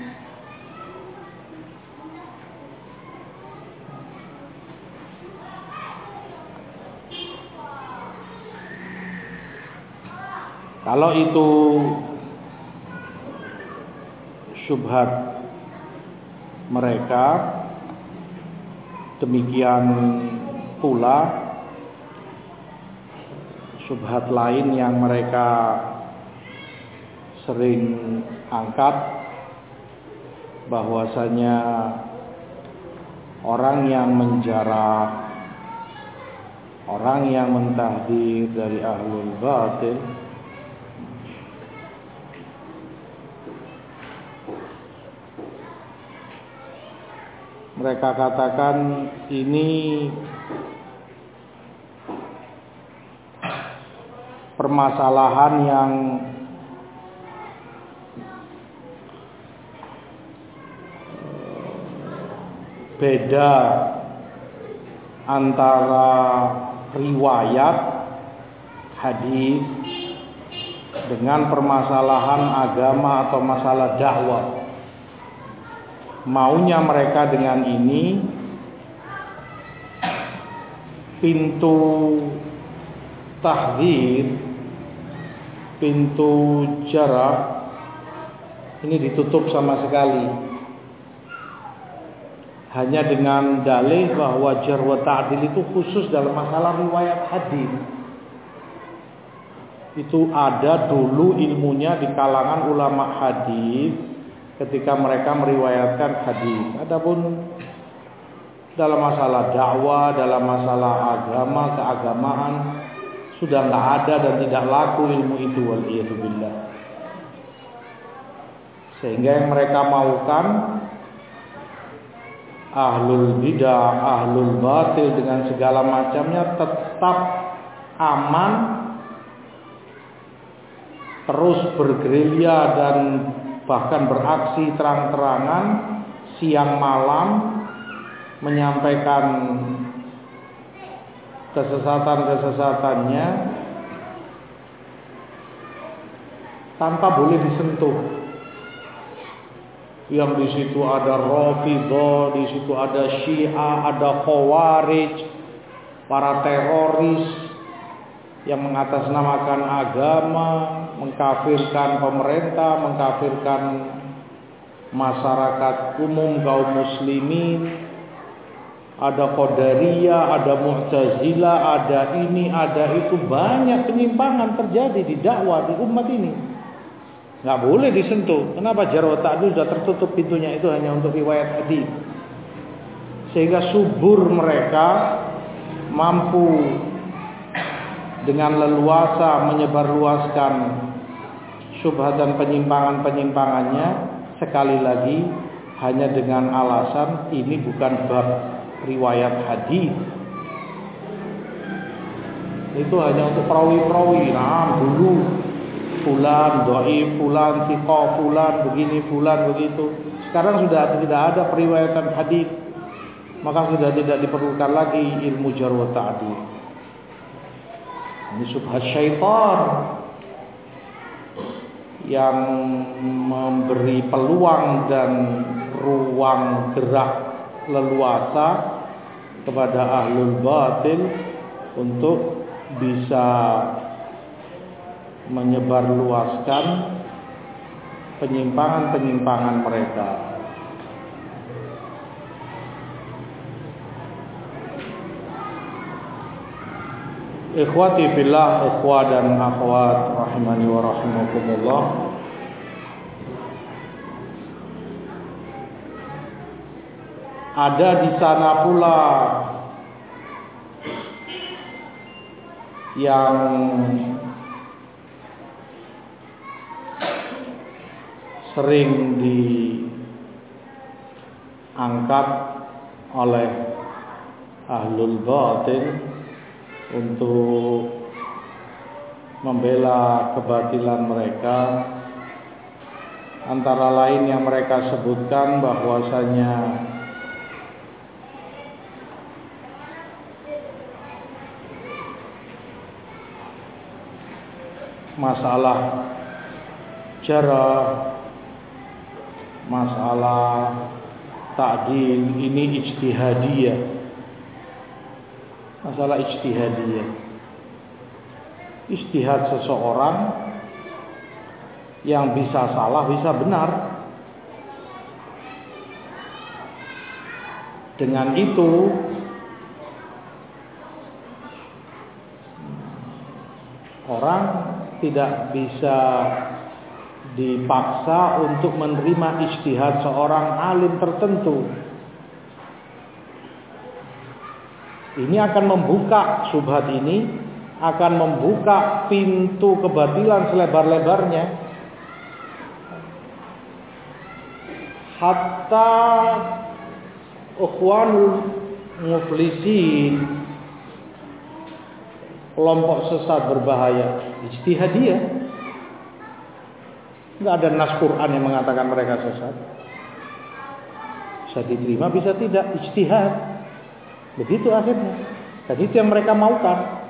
Kalau itu syubhat mereka, demikian pula syubhat lain yang mereka sering angkat, bahwasanya orang yang menjarah, orang yang mentahdir dari ahlul batil, mereka katakan ini permasalahan yang beda antara riwayat hadis dengan permasalahan agama atau masalah dakwah. Maunya mereka dengan ini, pintu tahdzir, pintu jarah ini ditutup sama sekali. Hanya dengan dalih bahwa jarh wa ta'dil itu khusus dalam masalah riwayat hadis. itu ada dulu ilmunya di kalangan ulama hadis ketika mereka meriwayatkan hadis. Adapun dalam masalah dakwah, dalam masalah agama, keagamaan sudah nggak ada dan tidak laku ilmu itu, waliyadzubillah. Sehingga yang mereka maukan ahlul bidah, ahlul batil dengan segala macamnya tetap aman, terus bergerilya dan bahkan beraksi terang-terangan siang malam menyampaikan kesesatan-kesesatannya tanpa boleh disentuh. Yang di situ ada Rafidhah, di situ ada Syiah, ada Khawarij, para teroris yang mengatasnamakan agama, mengkafirkan pemerintah, mengkafirkan masyarakat umum kaum muslimin. Ada Qadariyah, ada Mu'tazilah, ada ini, ada itu. Banyak penyimpangan terjadi di dakwah di umat ini. Nggak boleh disentuh. Kenapa? Jarh wa ta'dil sudah tertutup pintunya, itu hanya untuk riwayat hadis. Sehingga subur mereka mampu dengan leluasa menyebarluaskan syubhat dan penyimpangan-penyimpangannya, sekali lagi hanya dengan alasan ini bukan bab riwayat hadis. Itu hanya untuk perawi-perawi. Nah, dulu fulan dhaif, fulan thiqah, fulan begini, fulan begitu. Sekarang sudah tidak ada periwayatan hadis, maka sudah tidak diperlukan lagi ilmu jarh wa ta'dil. Ini subhat syaitan yang memberi peluang dan ruang gerak leluasa kepada ahlul batil untuk bisa menyebarluaskan penyimpangan-penyimpangan mereka. Ikhwati fillah, ikhwah dan akhwat rahimani wa rahimakumullah. Ada di sana pula yang sering diangkat oleh ahlul batil untuk membela kebatilan mereka. Antara lain yang mereka sebutkan bahwasanya masalah jarh, masalah ta'dil ini ijtihadiyah. Masalah ijtihadiyah. Ijtihad seseorang yang bisa salah, bisa benar. Dengan itu orang tidak bisa dipaksa untuk menerima ijtihad seorang alim tertentu. Ini akan membuka, syubhat ini akan membuka pintu kebatilan selebar-lebarnya. Hatta ikhwanul muflisin, kelompok sesat berbahaya, ijtihadiyah. Enggak ada nas Quran yang mengatakan mereka sesat. Bisa diterima, bisa tidak, ijtihad. Begitu akhirnya. Dan itu yang mereka maukan.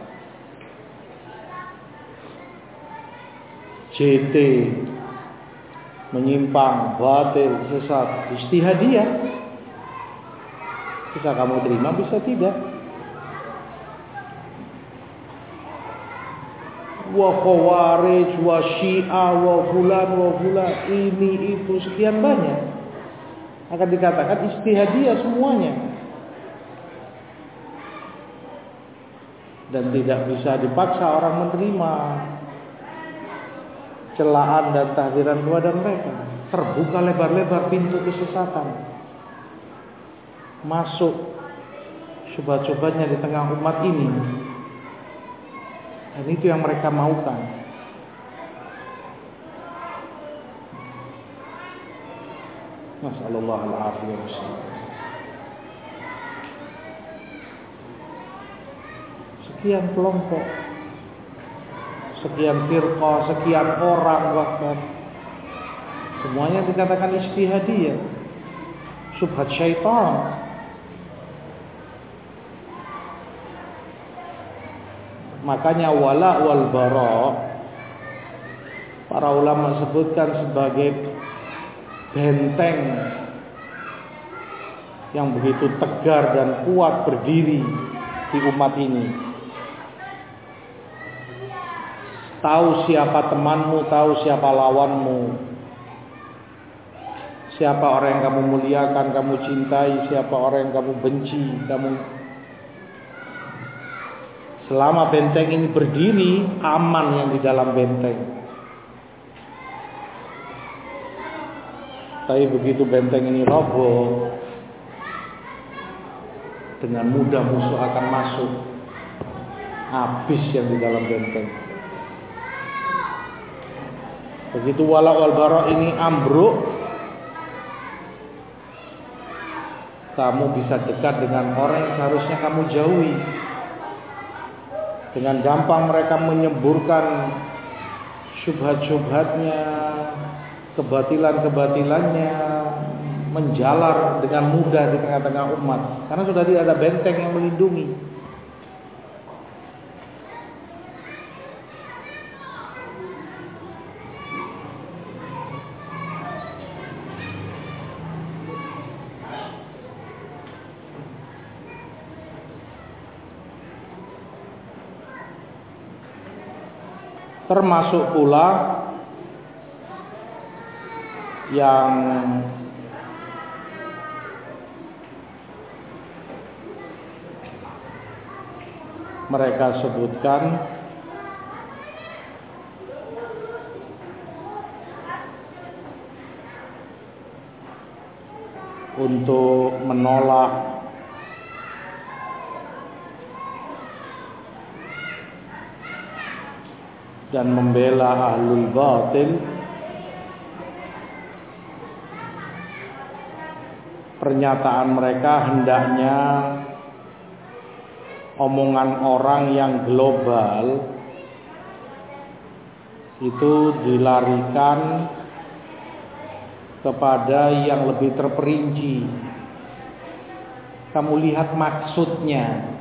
JT menyimpang, batil, sesat, ijtihadiyah. Bisa kamu terima, bisa tidak. Wa Khawarij, wa Syiah, wa fulan, ini itu sekian banyak. Akan dikatakan ijtihadiyah semuanya. Dan tidak bisa dipaksa orang menerima. celaan dan tahdiran kepada mereka. Terbuka lebar-lebar pintu kesesatan. Masuk syubhat-syubhatnya di tengah umat ini. Dan itu yang mereka maukan. Nasallallahu alaihi wasallam. Sekian kelompok, sekian firqah, sekian orang bahkan semuanya dikatakan ijtihadiyah, syubhat syaitan. Makanya wala wal bara para ulama sebutkan sebagai benteng yang begitu tegar dan kuat berdiri di umat ini. Tahu siapa temanmu, tahu siapa lawanmu. Siapa orang yang kamu muliakan, kamu cintai, siapa orang yang kamu benci, selama benteng ini berdiri, aman yang di dalam benteng. Tapi begitu benteng ini roboh, dengan mudah musuh akan masuk. Habis yang di dalam benteng. Begitu wala wal bara ini ambruk, kamu bisa dekat dengan orang yang seharusnya kamu jauhi. Dengan gampang mereka menyemburkan syubhat-syubhatnya, kebatilan-kebatilannya, menjalar dengan mudah di tengah-tengah umat. Karena sudah tidak ada benteng yang melindungi. Termasuk pula yang mereka sebutkan untuk menolak dan membela ahlul batil. Pernyataan mereka hendaknya omongan orang yang global itu dilarikan kepada yang lebih terperinci. Kamu lihat maksudnya.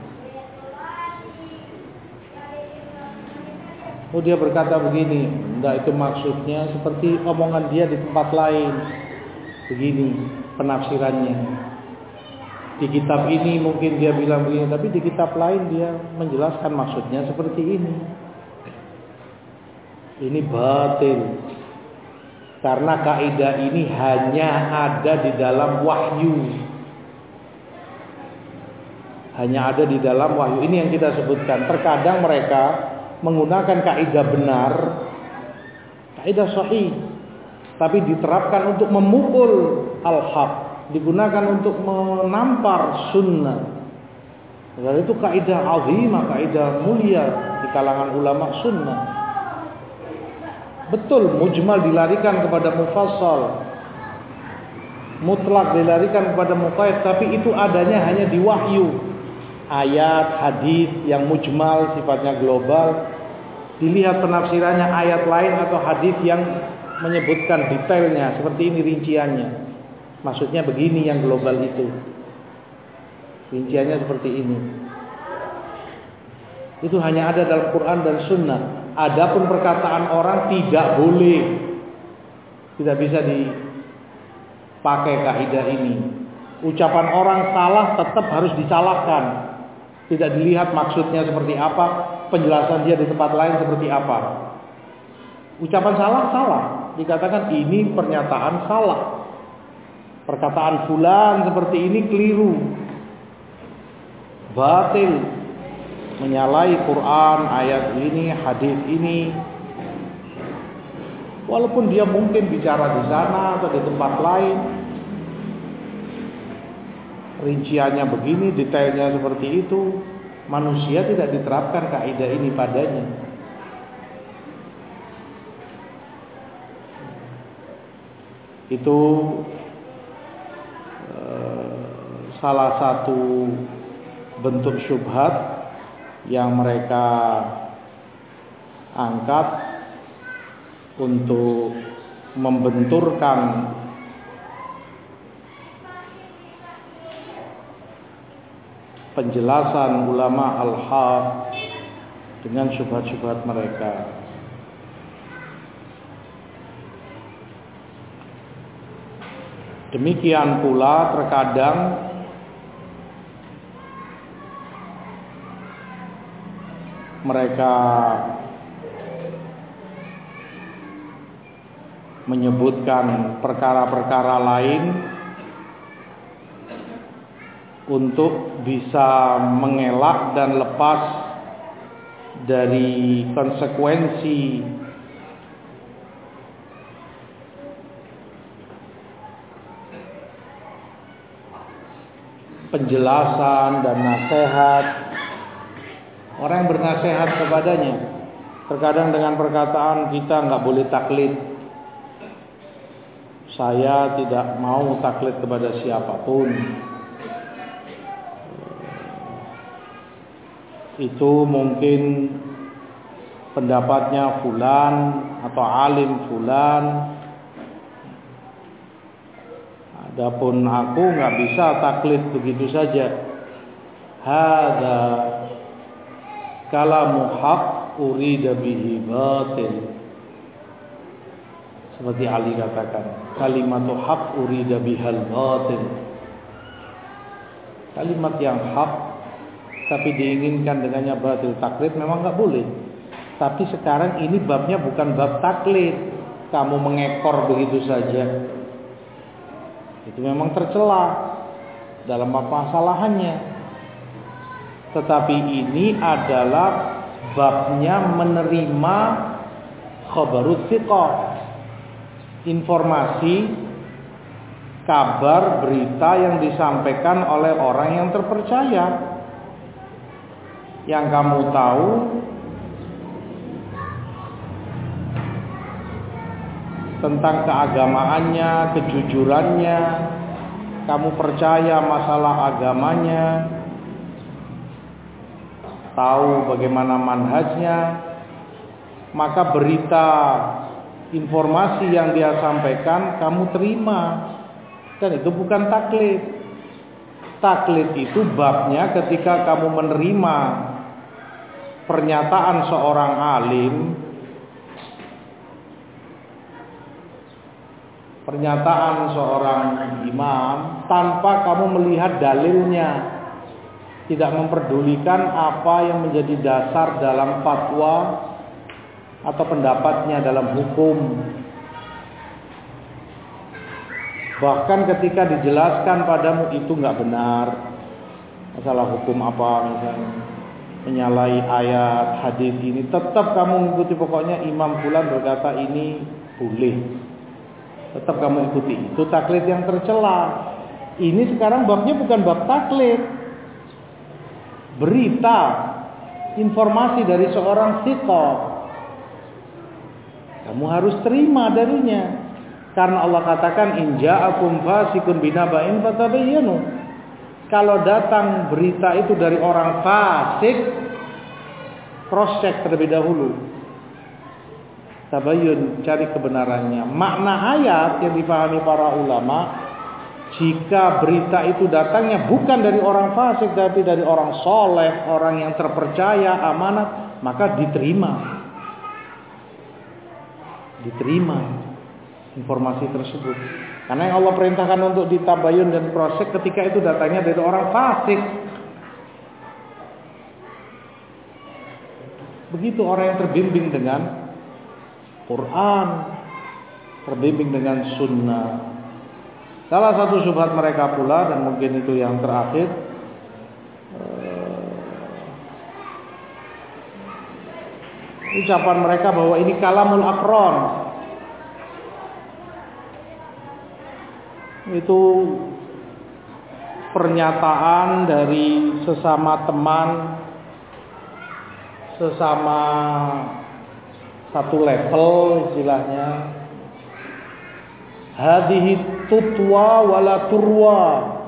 Oh, dia berkata begini, enggak, itu maksudnya seperti omongan dia di tempat lain. Begini penafsirannya. Di kitab ini mungkin dia bilang begini, tapi di kitab lain dia menjelaskan maksudnya seperti ini. Ini batil. Karena kaidah ini hanya ada di dalam wahyu. Hanya ada di dalam wahyu. Ini yang kita sebutkan. Terkadang mereka menggunakan kaidah benar, kaidah sahih, tapi diterapkan untuk memukul al-haq, digunakan untuk menampar sunnah. Dan itu kaidah azimah, kaidah mulia di kalangan ulama sunnah. Betul, mujmal dilarikan kepada mufassal, mutlak dilarikan kepada muqayyad, tapi itu adanya hanya di wahyu. Ayat, hadis yang mujmal sifatnya global, dilihat penafsirannya ayat lain atau hadis yang menyebutkan detailnya seperti ini rinciannya. Maksudnya begini yang global itu. Rinciannya seperti ini. Itu hanya ada dalam Quran dan Sunnah. Adapun perkataan orang tidak boleh, tidak bisa dipakai kaidah ini. Ucapan orang salah tetap harus disalahkan. Tidak dilihat maksudnya seperti apa, penjelasan dia di tempat lain seperti apa. Ucapan salah. Dikatakan ini pernyataan salah. Perkataan fulan seperti ini keliru. Batil. Menyalahi Quran, ayat ini, hadis ini. Walaupun dia mungkin bicara di sana atau di tempat lain, rinciannya begini, detailnya seperti itu, manusia tidak diterapkan kaidah ini padanya. Itu salah satu bentuk syubhat yang mereka angkat untuk membenturkan penjelasan ulama al-haq dengan syubhat-syubhat mereka. Demikian pula terkadang mereka menyebutkan perkara-perkara lain untuk bisa mengelak dan lepas dari konsekuensi penjelasan dan nasihat orang yang bernasihat kepadanya. Terkadang dengan perkataan, kita nggak boleh taklid. Saya tidak mau taklid kepada siapapun. Itu mungkin pendapatnya fulan atau alim fulan. Adapun aku nggak bisa taklid begitu saja. Hadza kalamu haq urida bihi batil. Seperti Ali katakan, kalimatu haq urida bihal batil. Kalimat yang hak tapi diinginkan dengannya batil. Taklid memang nggak boleh. Tapi sekarang ini babnya bukan bab taklid. Kamu mengekor begitu saja, itu memang tercela dalam permasalahannya. Tetapi ini adalah babnya menerima khabarut thiqah, informasi, kabar, berita yang disampaikan oleh orang yang terpercaya, yang kamu tahu tentang keagamaannya, kejujurannya, kamu percaya masalah agamanya, tahu bagaimana manhajnya, maka berita, informasi yang dia sampaikan kamu terima. Dan itu bukan taklid. Taklid itu babnya ketika kamu menerima pernyataan seorang alim, pernyataan seorang imam, tanpa kamu melihat dalilnya, tidak memperdulikan apa yang menjadi dasar dalam fatwa atau pendapatnya dalam hukum. Bahkan ketika dijelaskan padamu itu nggak benar, masalah hukum apa misalnya, menyalahi ayat hadis ini, tetap kamu mengikuti. Pokoknya Imam Fulan berkata ini boleh, tetap kamu ikuti. Itu taklid yang tercela. Ini sekarang babnya bukan bab taklid. Berita, informasi dari seorang thiqah, kamu harus terima darinya. Karena Allah katakan in ja'akum fasikun binaba'in fatabayyanu. Kalau datang berita itu dari orang fasik, cross check terlebih dahulu. Tabayyun, cari kebenarannya. Makna ayat yang dipahami para ulama, jika berita itu datangnya bukan dari orang fasik tapi dari orang soleh, orang yang terpercaya, amanat, maka diterima informasi tersebut. Karena yang Allah perintahkan untuk ditabayun dan proses ketika itu datangnya dari orang fasik. Begitu orang yang terbimbing dengan Quran, terbimbing dengan sunnah. Salah satu syubhat mereka pula, dan mungkin itu yang terakhir, ucapan mereka bahwa ini kalamul akron, itu pernyataan dari sesama teman, sesama satu level istilahnya. Hadhihi tutwa wala turwa.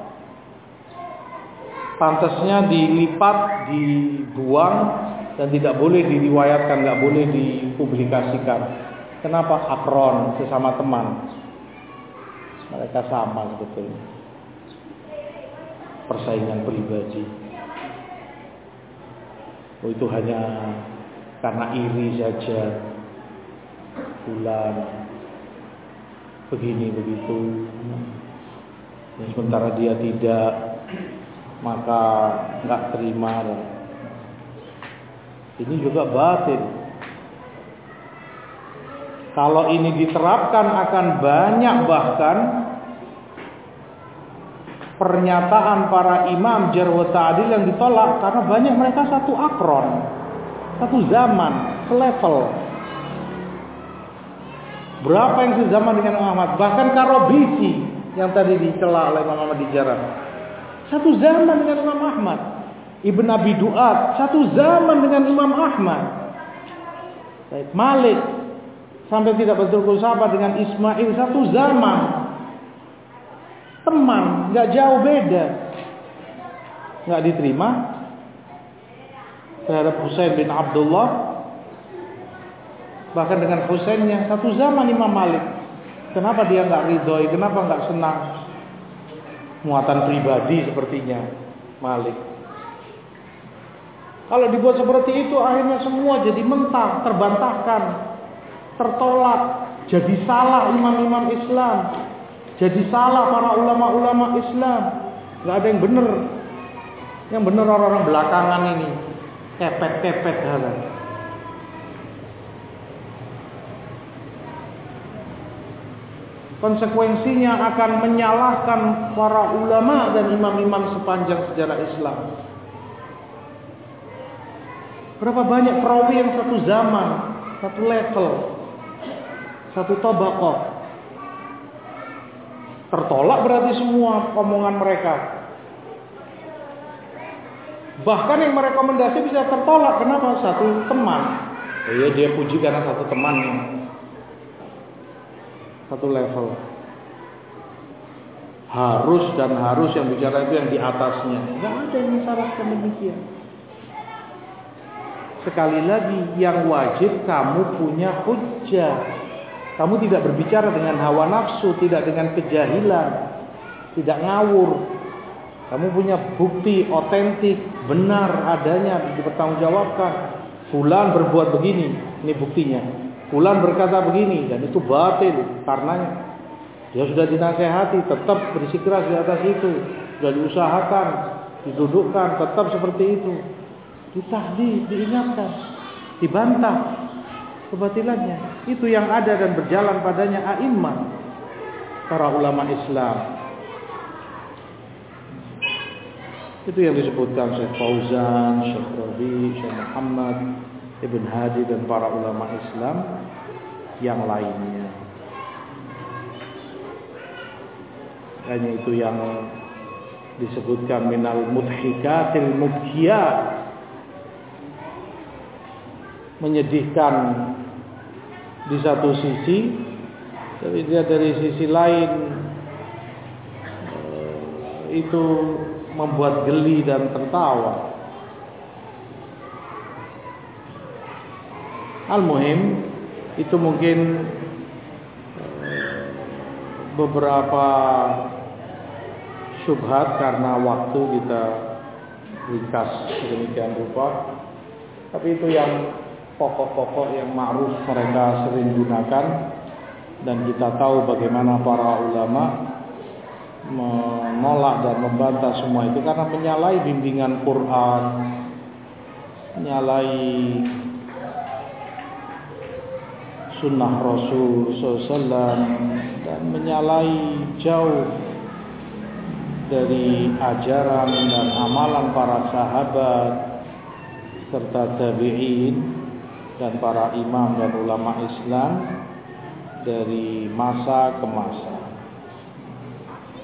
Pantasnya dilipat, dibuang, dan tidak boleh diriwayatkan, tidak boleh dipublikasikan. Kenapa? Akron, sesama teman. Mereka sama sebetulnya. Persaingan pribadi. Oh, itu hanya karena iri saja. Bulan begini begitu. Dan sementara dia tidak, maka nggak terima. Ini juga batil. Kalau ini diterapkan akan banyak bahkan pernyataan para imam jarh wa ta'dil yang ditolak karena banyak mereka satu akron, satu zaman, selevel. Berapa yang sezaman dengan Muhammad? Bahkan Karobisi yang tadi dicela oleh Imam Ahmad di Jarh, satu zaman dengan Imam Ahmad. Ibn Abi Duat satu zaman dengan Imam Ahmad. Malik sampai tidak betul sahabat dengan Ismail satu zaman. Teman, nggak jauh beda. Nggak diterima terhadap Husain bin Abdullah. Bahkan dengan Husainnya satu zaman Imam Malik. Kenapa dia nggak ridhoi? Kenapa nggak senang? Muatan pribadi sepertinya Malik. Kalau dibuat seperti itu akhirnya semua jadi mentah, terbantahkan, tertolak, jadi salah imam-imam Islam, jadi salah para ulama-ulama Islam. Nggak ada yang benar. Yang benar orang-orang belakangan ini, kepet-kepet halah. Konsekuensinya akan menyalahkan para ulama dan imam-imam sepanjang sejarah Islam. Berapa banyak perawi yang satu zaman, satu level, satu tabaqah. Tertolak berarti semua omongan mereka. Bahkan yang merekomendasi bisa tertolak. Kenapa? Satu teman. Ya dia puji karena satu temannya. Satu level. Harus dan harus yang bicara itu yang di atasnya. Enggak ada yang mensyaratkan demikian. Sekali lagi, yang wajib kamu punya hujjah. Kamu tidak berbicara dengan hawa nafsu, tidak dengan kejahilan, tidak ngawur. Kamu punya bukti otentik, benar adanya, dipertanggungjawabkan. Fulan berbuat begini, ini buktinya. Fulan berkata begini, dan itu batil karenanya. Dia sudah dinasehati, tetap bersikeras di atas itu. Sudah diusahakan, didudukkan, tetap seperti itu. Ditahdid, diingatkan, dibantah kebatilannya. Itu yang ada dan berjalan padanya a'immah, para ulama Islam. Itu yang disebutkan Syekh Fauzan, Syekh Rabi, Syekh Muhammad Ibn Hadi dan para ulama Islam yang lainnya. Hanya itu yang disebutkan minal mudhikatil mubkiyat, menyedihkan di satu sisi, tapi dia dari sisi lain itu membuat geli dan tertawa. Al-muhim itu mungkin beberapa syubhat karena waktu kita ringkas sedemikian rupa. Tapi itu yang pokok-pokok yang ma'ruf mereka sering gunakan, dan kita tahu bagaimana para ulama menolak dan membantah semua itu karena menyalahi bimbingan Quran, menyalahi sunnah Rasul SAW, dan menyalahi jauh dari ajaran dan amalan para sahabat serta tabi'in dan para imam dan ulama Islam dari masa ke masa.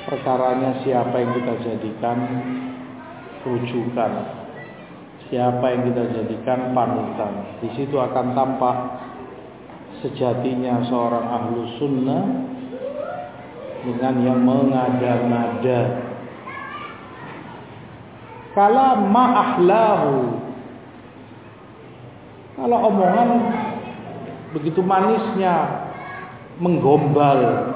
perkaranya siapa yang kita jadikan rujukan, siapa yang kita jadikan panutan. Di situ akan tampak sejatinya seorang ahlu sunnah dengan yang mengada-ngada. Kala ma'ahlahu, kalau omongan begitu manisnya, menggombal.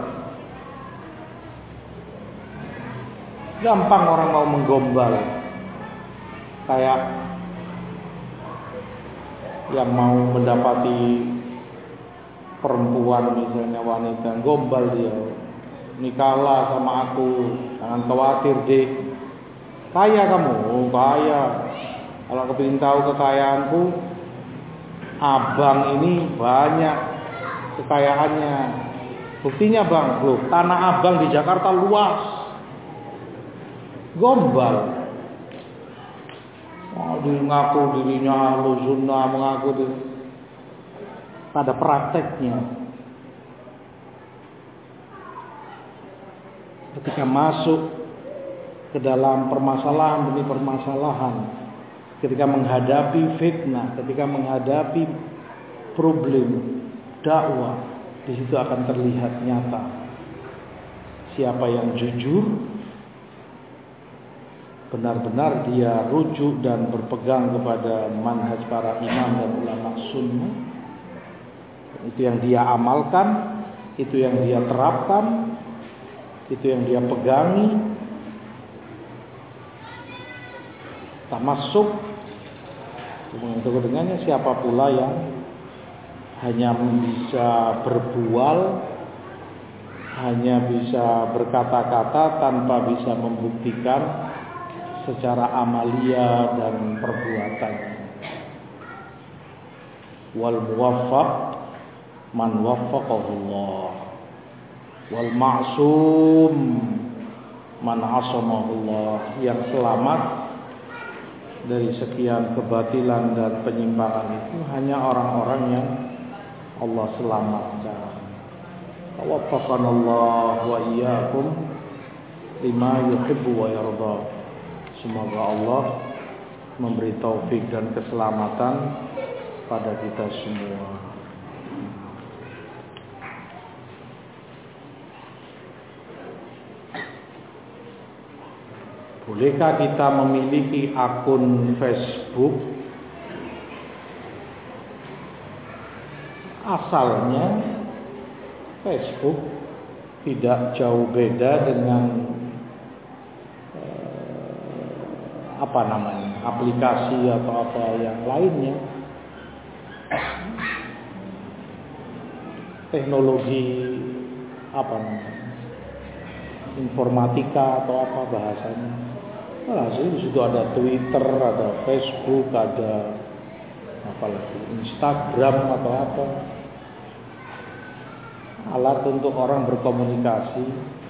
Gampang orang mau menggombal, kayak yang mau mendapati perempuan misalnya, wanita, gombal dia, nikahlah sama aku, jangan khawatir deh, kaya kamu, oh kaya, kalau kepingin tahu kekayaanku, abang ini banyak kekayaannya, buktinya bang, loh tanah abang di Jakarta luas, gombal. Oh, dia ngaku dirinya ahlu sunnah, mengaku diri. Pada prakteknya, ketika masuk ke dalam permasalahan demi permasalahan, ketika menghadapi fitnah, ketika menghadapi problem dakwah, di situ akan terlihat nyata siapa yang jujur, benar-benar dia rujuk dan berpegang kepada manhaj para imam dan ulama sunnah. Itu yang dia amalkan, itu yang dia terapkan, itu yang dia pegangi. Tamasuk, itu dengannya siapa pula yang hanya bisa berbual, hanya bisa berkata-kata tanpa bisa membuktikan secara amalia dan perbuatan. Wal muwaffaq man waffaqahullah, wal ma'sum man asamahullah. Yang selamat dari sekian kebatilan dan penyimpangan itu hanya orang-orang yang Allah selamatkan. Waffaqanallah wa iyyakum lima yuhibbu wa yarda. Semoga Allah memberi taufik dan keselamatan pada kita semua. Bolehkah kita memiliki akun Facebook? Asalnya Facebook tidak jauh beda dengan aplikasi atau apa yang lainnya. Teknologi informatika atau apa bahasanya. Nah, di situ ada Twitter, ada Facebook, ada apalagi Instagram atau apa. Alat untuk orang berkomunikasi.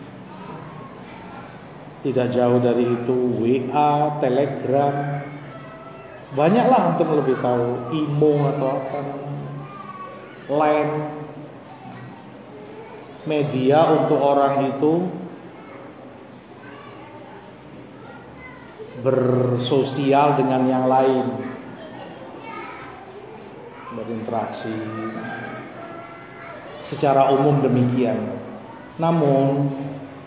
Tidak jauh dari itu WA, Telegram. Banyaklah untuk lebih tahu, Imo atau apa, Line. Media untuk orang itu bersosial dengan yang lain, berinteraksi secara umum demikian. Namun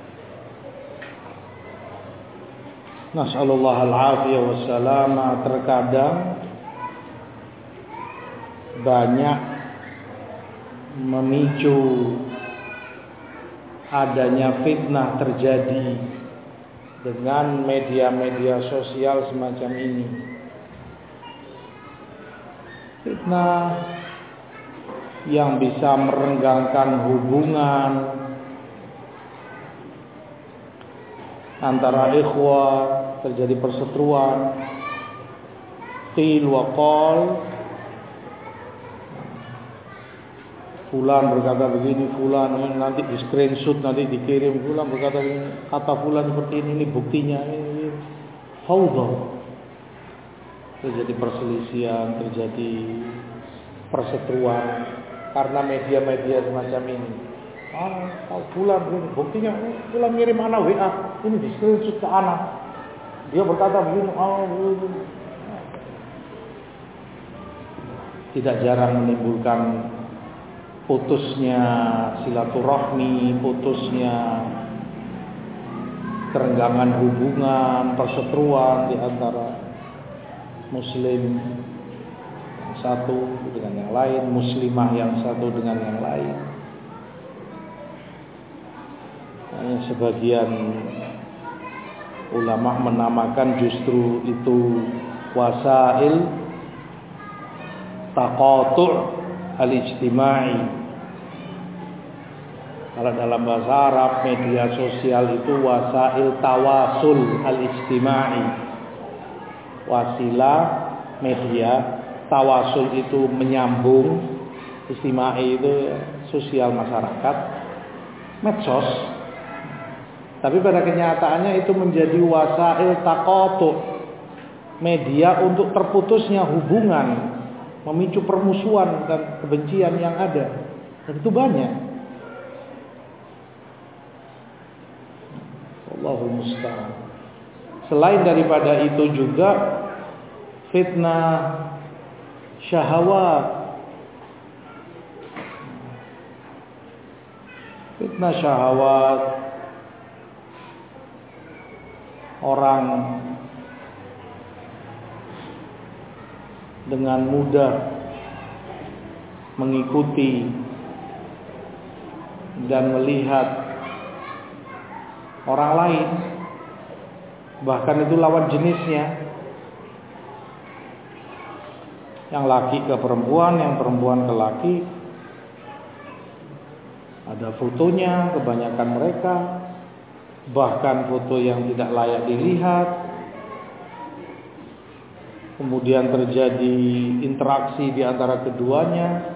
nasallallahu al-afiyah wassalama, terkadang banyak memicu adanya fitnah terjadi dengan media-media sosial semacam ini. Fitnah yang bisa merenggangkan hubungan antara ikhwah, terjadi perseteruan, qil wa qal, fulan berkata begini, fulan nanti di screenshot, nanti dikirim, fulan berkata begini, kata fulan seperti ini buktinya, ini fawdha. Terjadi perselisihan, terjadi perseteruan karena media-media semacam ini. Tahu bulan begini. Buktinya bulan ngirim anak WA, ini di screenshot ke anak. Dia berkata begini, begini. Tidak jarang menimbulkan putusnya silaturahmi, putusnya kerenggangan hubungan, perseteruan di antara muslim yang satu dengan yang lain, muslimah yang satu dengan yang lain. Sebagian ulama menamakan justru itu wasail taqatu' al-ijtimai. Kalau dalam bahasa Arab, media sosial itu wasail tawasul al-ijtimai. Wasilah media, tawasul itu menyambung, istimai itu sosial masyarakat, medsos. Tapi pada kenyataannya itu menjadi wasail taqatu', media untuk terputusnya hubungan, memicu permusuhan dan kebencian yang ada. Dan itu banyak. Allahul musta'an. Selain daripada itu juga fitnah syahwat. Fitnah syahwat, orang dengan mudah mengikuti dan melihat orang lain, bahkan itu lawan jenisnya, yang laki ke perempuan, yang perempuan ke laki. Ada fotonya kebanyakan mereka, bahkan foto yang tidak layak dilihat. Kemudian terjadi interaksi di antara keduanya,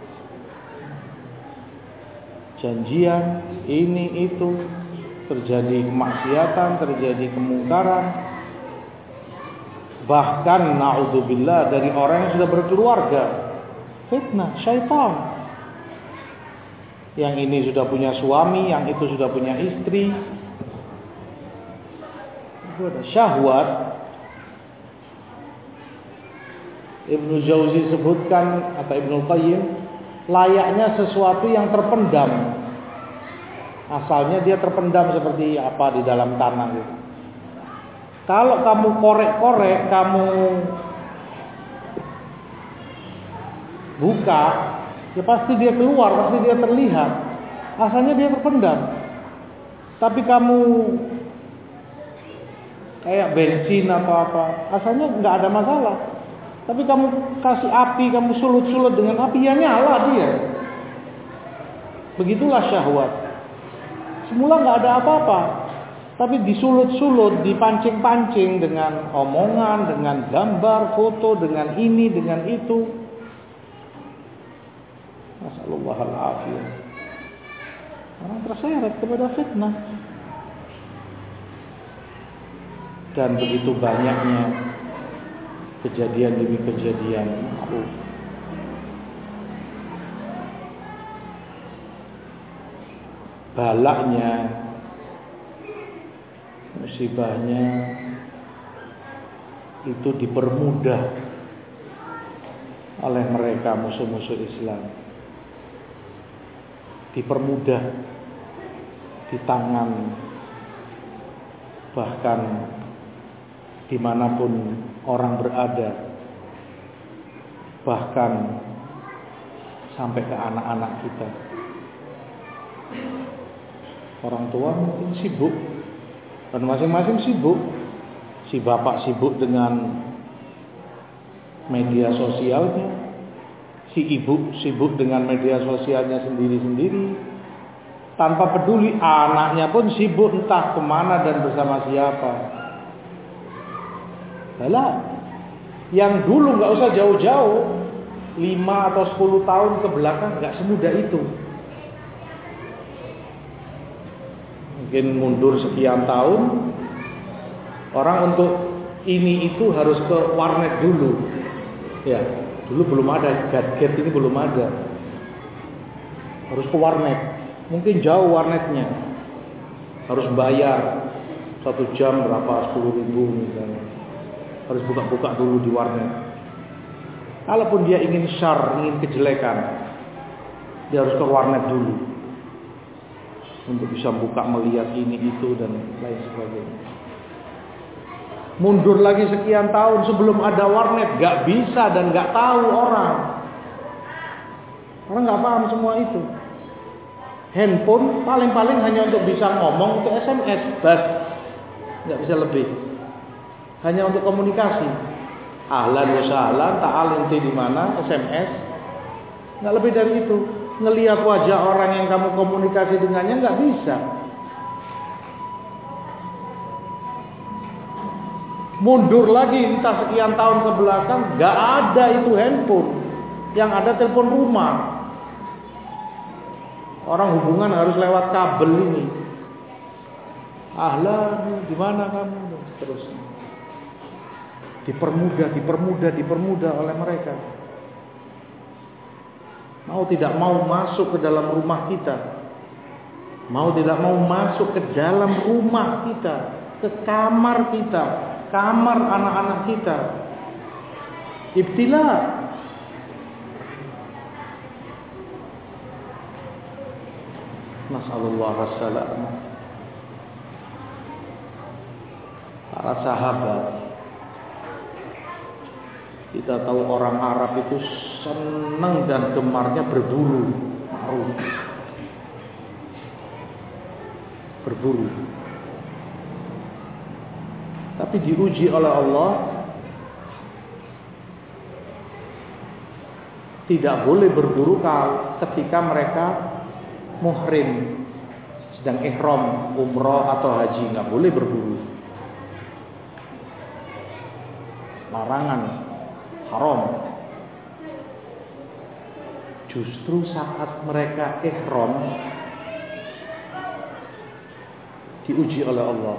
janjian ini itu, terjadi kemaksiatan, terjadi kemungkaran, bahkan naudzubillah dari orang yang sudah berkeluarga. Fitnah syaitan. Yang ini sudah punya suami, yang itu sudah punya istri. Itu ada syahwat. Ibnu Jauzi sebutkan, atau Ibnu Qayyim, layaknya sesuatu yang terpendam. Asalnya dia terpendam seperti apa di dalam tanah gitu. Kalau kamu korek-korek, kamu buka, ya pasti dia keluar, pasti dia terlihat. Asalnya dia terpendam. Tapi kamu kayak bensin atau apa, asalnya nggak ada masalah. Tapi kamu kasih api, kamu sulut-sulut dengan api, ya nyala dia. Begitulah syahwat. Semula nggak ada apa-apa, tapi disulut-sulut, dipancing-pancing dengan omongan, dengan gambar, foto, dengan ini, dengan itu. Nasallallahu al-afiyah. Orang terseret kepada fitnah. Dan begitu banyaknya kejadian demi kejadian. Balaknya, musibahnya itu dipermudah oleh mereka musuh-musuh Islam. Dipermudah di tangan, bahkan dimanapun orang berada, bahkan sampai ke anak-anak kita. Orang tua mungkin sibuk, dan masing-masing sibuk. Si bapak sibuk dengan media sosialnya, si ibu sibuk dengan media sosialnya sendiri-sendiri, tanpa peduli anaknya pun sibuk entah kemana dan bersama siapa. Alah, yang dulu nggak usah jauh-jauh, 5 atau 10 tahun ke belakang nggak semudah itu. Mungkin mundur sekian tahun, orang untuk ini itu harus ke warnet dulu. Ya, dulu belum ada gadget, ini belum ada. Harus ke warnet. Mungkin jauh warnetnya, harus bayar 1 jam berapa, 10.000 misalnya. Harus buka-buka dulu di warnet. Kalaupun dia ingin syar, ingin kejelekan, dia harus ke warnet dulu untuk bisa buka, melihat ini itu dan lain sebagainya. Mundur lagi sekian tahun sebelum ada warnet, gak bisa dan gak tahu orang. Orang gak paham semua itu. Handphone paling-paling hanya untuk bisa ngomong, untuk SMS, bas, gak bisa lebih. Hanya untuk komunikasi. Ahlan wa sahlan, ta'al inti di mana, SMS, gak lebih dari itu. Ngelihat wajah orang yang kamu komunikasi dengannya gak bisa. Mundur lagi entah sekian tahun ke belakang, gak ada itu handphone. Yang ada telepon rumah. Orang hubungan harus lewat kabel ini. Ahlan, di mana kamu? Terus dipermudah oleh mereka. Mau tidak mau masuk ke dalam rumah kita. Mau tidak mau masuk ke dalam rumah kita, ke kamar kita, kamar anak-anak kita. Ibtila. Nasallallahu wassalam. Para sahabat, kita tahu orang Arab itu senang dan gemarnya berburu, berburu. Tapi diuji oleh Allah, tidak boleh berburu ketika mereka muhrim, sedang ihram, umroh atau haji, nggak boleh berburu. Larangan, haram. Justru saat mereka ihram diuji oleh Allah.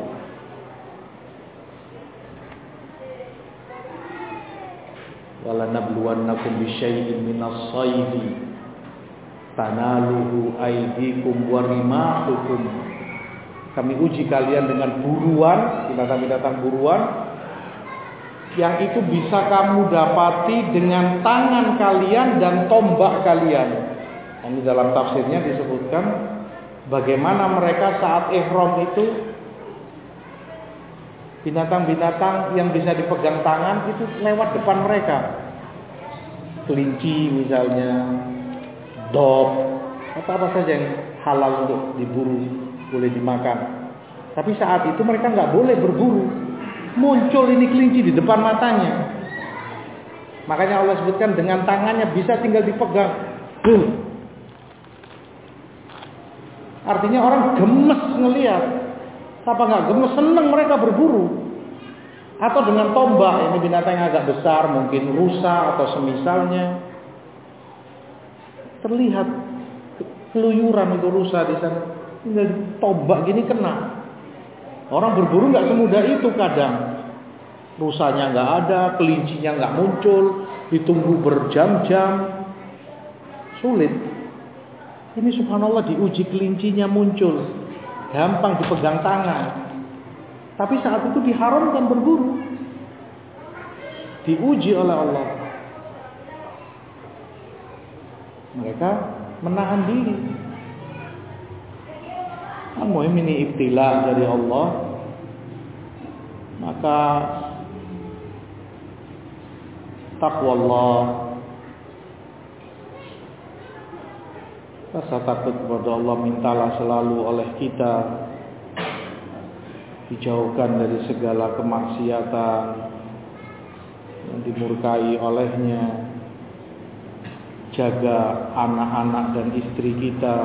Wala nabluwannakum bisyai'in minas saydi tanaluhu aydikum wa rimahukum. Kami uji kalian dengan buruan, binatang-binatang buruan yang itu bisa kamu dapati dengan tangan kalian dan tombak kalian. Ini dalam tafsirnya disebutkan bagaimana mereka saat ihram itu binatang-binatang yang bisa dipegang tangan itu lewat depan mereka. Kelinci misalnya, dog, apa-apa saja yang halal untuk diburu, boleh dimakan. Tapi saat itu mereka nggak boleh berburu. Muncul ini kelinci di depan matanya. Makanya Allah sebutkan dengan tangannya bisa tinggal dipegang. Artinya orang gemes ngelihat. Apa nggak gemes, seneng mereka berburu. Atau dengan tombak, ini binatang yang agak besar, mungkin rusa atau semisalnya. Terlihat keluyuran itu rusa di sana. Tinggal tombak gini kena. Orang berburu nggak semudah itu kadang. Rusanya nggak ada, kelincinya nggak muncul, ditunggu berjam-jam, sulit. Ini subhanallah diuji, kelincinya muncul, gampang dipegang tangan. Tapi saat itu diharamkan berburu, diuji oleh Allah. Mereka menahan diri. Al-muhim ini ibtila dari Allah. Maka taqwallah, rasa takut kepada Allah, mintalah selalu oleh kita, dijauhkan dari segala kemaksiatan yang dimurkai olehnya. Jaga anak-anak dan istri kita.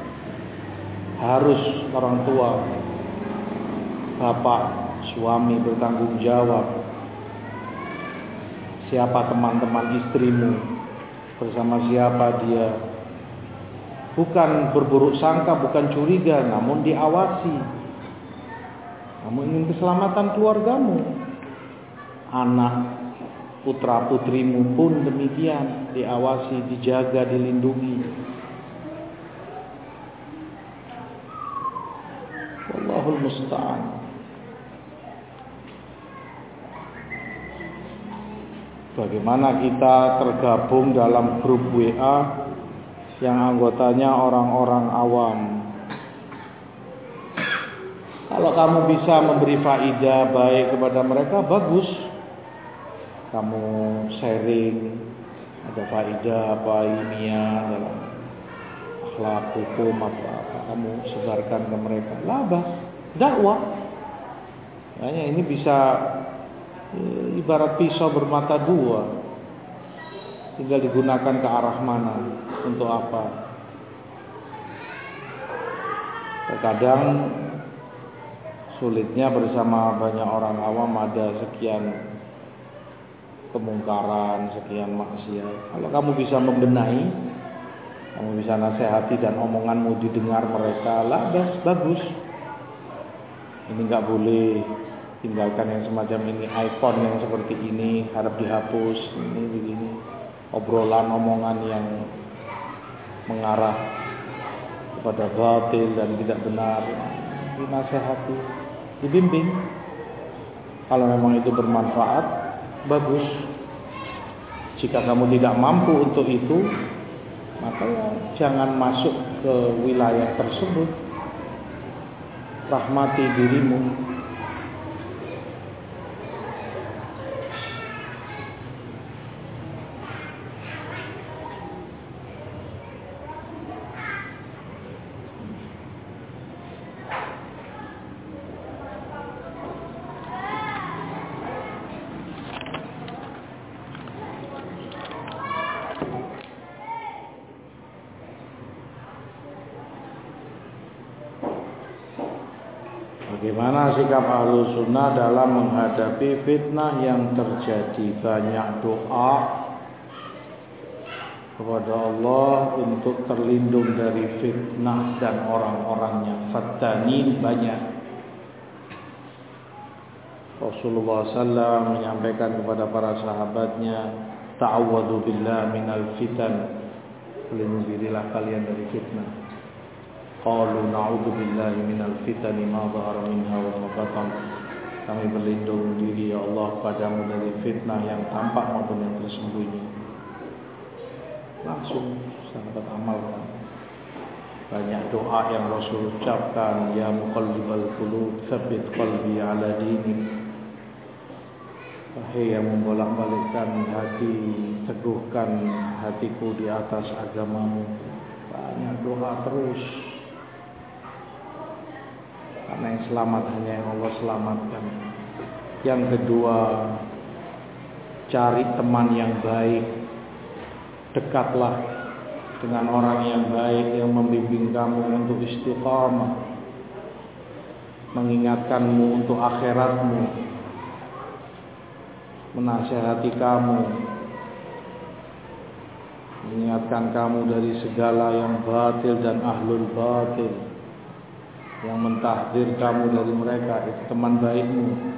Harus orang tua, bapak, suami bertanggung jawab. Siapa teman-teman istrimu, bersama siapa dia. Bukan berburuk sangka, bukan curiga, namun diawasi. Kamu ingin keselamatan keluargamu. Anak, putra putrimu pun demikian, diawasi, dijaga, dilindungi. musta'an. Bagaimana kita tergabung dalam grup WA yang anggotanya orang-orang awam? Kalau kamu bisa memberi faidah baik kepada mereka, bagus. Kamu sharing, ada faidah apa ilmiah dalam akhlak, hukum, apa kamu sebarkan ke mereka. Labas, dakwah. Makanya ini bisa ibarat pisau bermata dua, tinggal digunakan ke arah mana, untuk apa. Terkadang sulitnya bersama banyak orang awam, ada sekian kemungkaran, sekian maksiat. Kalau kamu bisa membenahi, kamu bisa nasihati dan omonganmu didengar mereka, labas, bagus. Ini nggak boleh, tinggalkan yang semacam ini, icon yang seperti ini harap dihapus, ini begini, obrolan omongan yang mengarah kepada batil dan tidak benar, dinasehati, dibimbing. Kalau memang itu bermanfaat, bagus. Jika kamu tidak mampu untuk itu, maka ya jangan masuk ke wilayah tersebut. Rahmati dirimu. Bagaimana sikap Ahlus Sunnah dalam menghadapi fitnah yang terjadi? Banyak doa kepada Allah untuk terlindung dari fitnah dan orang-orangnya. Fattanin banyak. Rasulullah SAW menyampaikan kepada para sahabatnya, ta'awwadu billah minal fitan, pelindung dirilah kalian dari fitnah. Qalu na'udzu billahi minal fitani ma dhahara minha wa ma batan. Kami berlindung diri ya Allah padamu dari fitnah yang tampak maupun yang tersembunyi. Langsung sahabat amalkan. Banyak doa yang Rasul ucapkan, ya muqallibal qulub tsabbit qalbi ala dinik. Wahai yang membolak-balikkan hati, teguhkan hatiku di atas agamamu. Banyak doa terus. Karena yang selamat hanya yang Allah selamatkan. Yang kedua, cari teman yang baik. Dekatlah dengan orang yang baik yang membimbing kamu untuk istiqamah, mengingatkanmu untuk akhiratmu, menasihati kamu, mengingatkan kamu dari segala yang batil dan ahlul batil, yang mentahdir kamu dari mereka. Itu teman baikmu.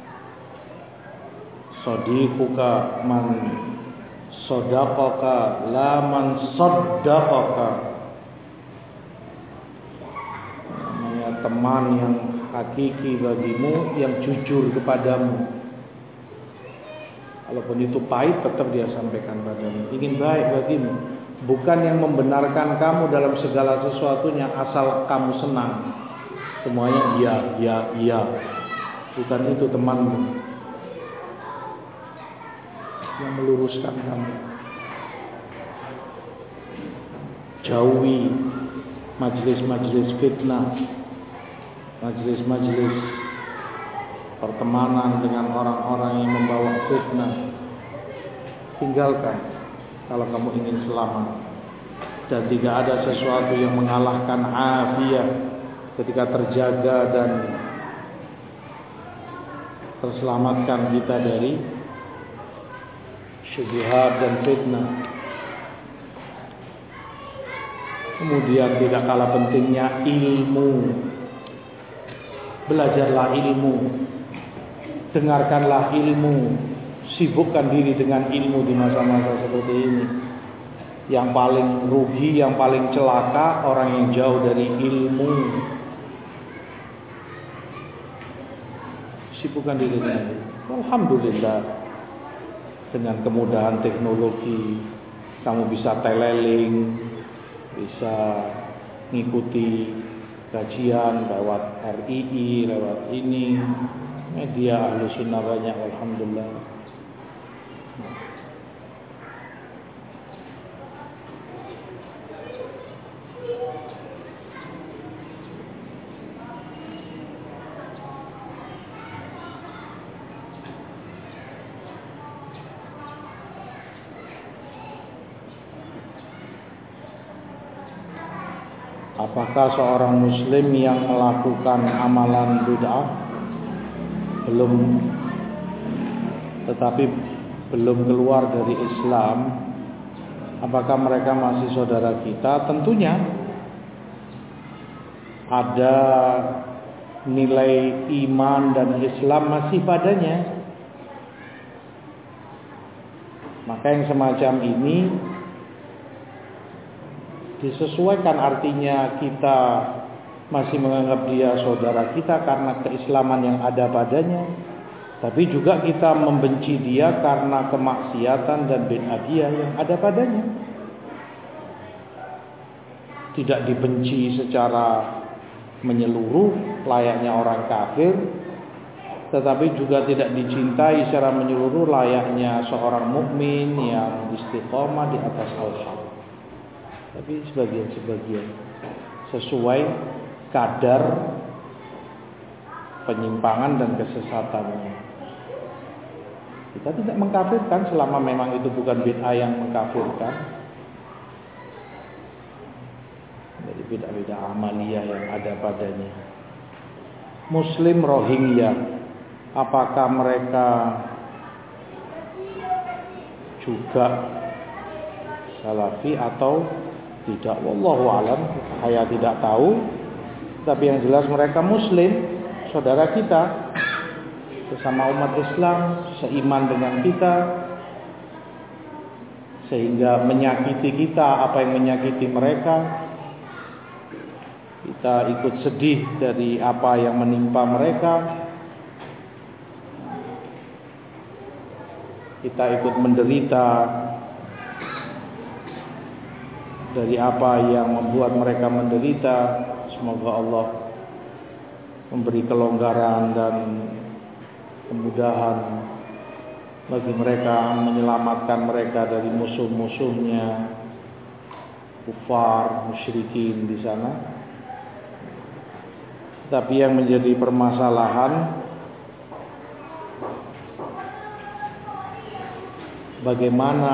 Sadiquka man sadaqaka la man saddaqaka. Namanya teman yang hakiki bagimu, yang jujur kepadamu. Walaupun itu pahit, tetap dia sampaikan padamu. Ingin baik bagimu, bukan yang membenarkan kamu dalam segala sesuatunya asal kamu senang. Semuanya iya. Bukan itu temanmu yang meluruskan kamu. Jauhi majelis-majelis fitnah, majelis-majelis pertemanan dengan orang-orang yang membawa fitnah. Tinggalkan kalau kamu ingin selamat. Dan tidak ada sesuatu yang mengalahkan afiyah ketika terjaga dan terselamatkan kita dari syubhat dan fitnah. Kemudian tidak kalah pentingnya ilmu. Belajarlah ilmu, dengarkanlah ilmu, sibukkan diri dengan ilmu di masa-masa seperti ini. Yang paling rugi, yang paling celaka orang yang jauh dari ilmu. Sibukkan diri sendiri. Alhamdulillah, dengan kemudahan teknologi kamu bisa teleling, bisa ngikuti kajian lewat RII, lewat ini media Ahlus Sunnah banyak, alhamdulillah. Apakah seorang muslim yang melakukan amalan bid'ah tetapi belum keluar dari Islam, apakah mereka masih saudara kita? Tentunya ada nilai iman dan Islam masih padanya. Maka yang semacam ini disesuaikan, artinya kita masih menganggap dia saudara kita karena keislaman yang ada padanya, tapi juga kita membenci dia karena kemaksiatan dan bid'ah dia yang ada padanya. Tidak dibenci secara menyeluruh layaknya orang kafir, tetapi juga tidak dicintai secara menyeluruh layaknya seorang mukmin yang istiqomah di atas al-haq. Tapi sebagian-sebagian sesuai kadar penyimpangan dan kesesatannya. Kita tidak mengkafirkan selama memang itu bukan bid'ah yang mengkafirkan. Dari bid'ah-bid'ah amaliyah yang ada padanya. Muslim Rohingya, apakah mereka juga Salafi atau tidak? Wallahu alam, saya tidak tahu. Tapi yang jelas mereka muslim, saudara kita, sesama umat Islam, seiman dengan kita, sehingga menyakiti kita apa yang menyakiti mereka. Kita ikut sedih dari apa yang menimpa mereka. Kita ikut menderita dari apa yang membuat mereka menderita. Semoga Allah memberi kelonggaran dan kemudahan bagi mereka, menyelamatkan mereka dari musuh-musuhnya, kufar, musyrikin di sana. Tapi yang menjadi permasalahan, bagaimana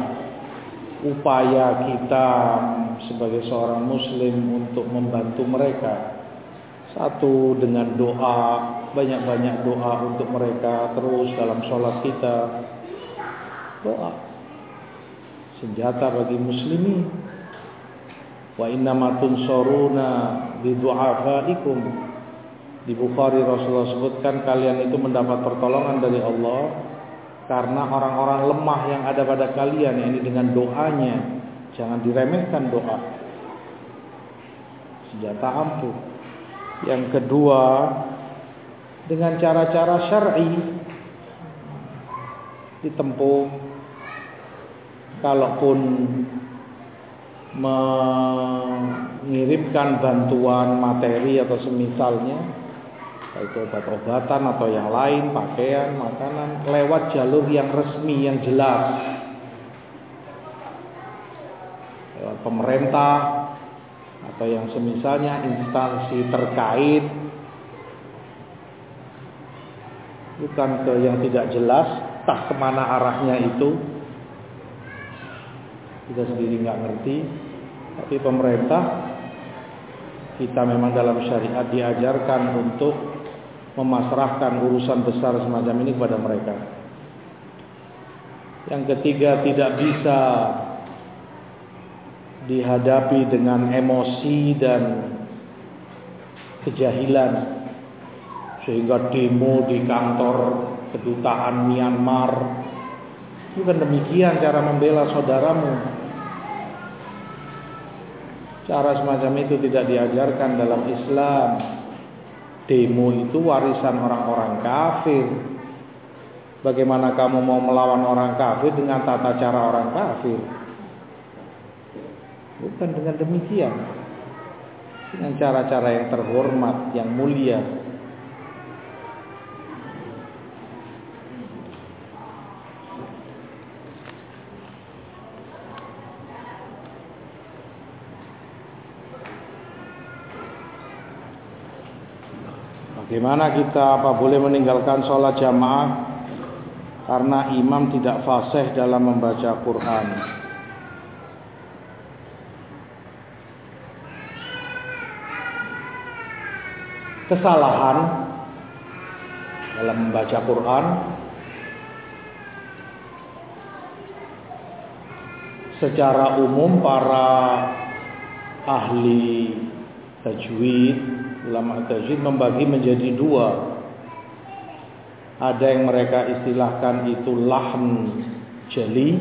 upaya kita sebagai seorang muslim untuk membantu mereka. Satu, dengan doa, banyak-banyak doa untuk mereka terus dalam sholat kita. Doa senjata bagi muslimin. Wa innama tunsuruna bidu'afaikum. Di Bukhari Rasulullah sebutkan kalian itu mendapat pertolongan dari Allah karena orang-orang lemah yang ada pada kalian, ini dengan doanya. Jangan diremehkan doa. Senjata ampuh. Yang kedua, dengan cara-cara syar'i ditempuh. Kalaupun mengirimkan bantuan materi atau semisalnya, itu obat-obatan atau yang lain, pakaian, makanan, lewat jalur yang resmi, yang jelas, lewat pemerintah atau yang semisalnya, instansi terkait, bukan ke yang tidak jelas, entah kemana arahnya itu, kita sendiri nggak ngerti. Tapi pemerintah, kita memang dalam syariat diajarkan untuk memasrahkan urusan besar semacam ini kepada mereka. Yang ketiga, tidak bisa dihadapi dengan emosi dan kejahilan sehingga demo di kantor kedutaan Myanmar. Bukan demikian cara membela saudaramu. Cara semacam itu tidak diajarkan dalam Islam. Demo itu warisan orang-orang kafir. Bagaimana kamu mau melawan orang kafir dengan tata cara orang kafir? Bukan dengan demikian. Dengan cara-cara yang terhormat, yang mulia. Bagaimana kita boleh meninggalkan sholat jamaah karena imam tidak fasih dalam membaca Quran? Kesalahan dalam membaca Quran secara umum para ahli tajwid, ulama tajwid membagi menjadi dua. Ada yang mereka istilahkan itu lahn jali,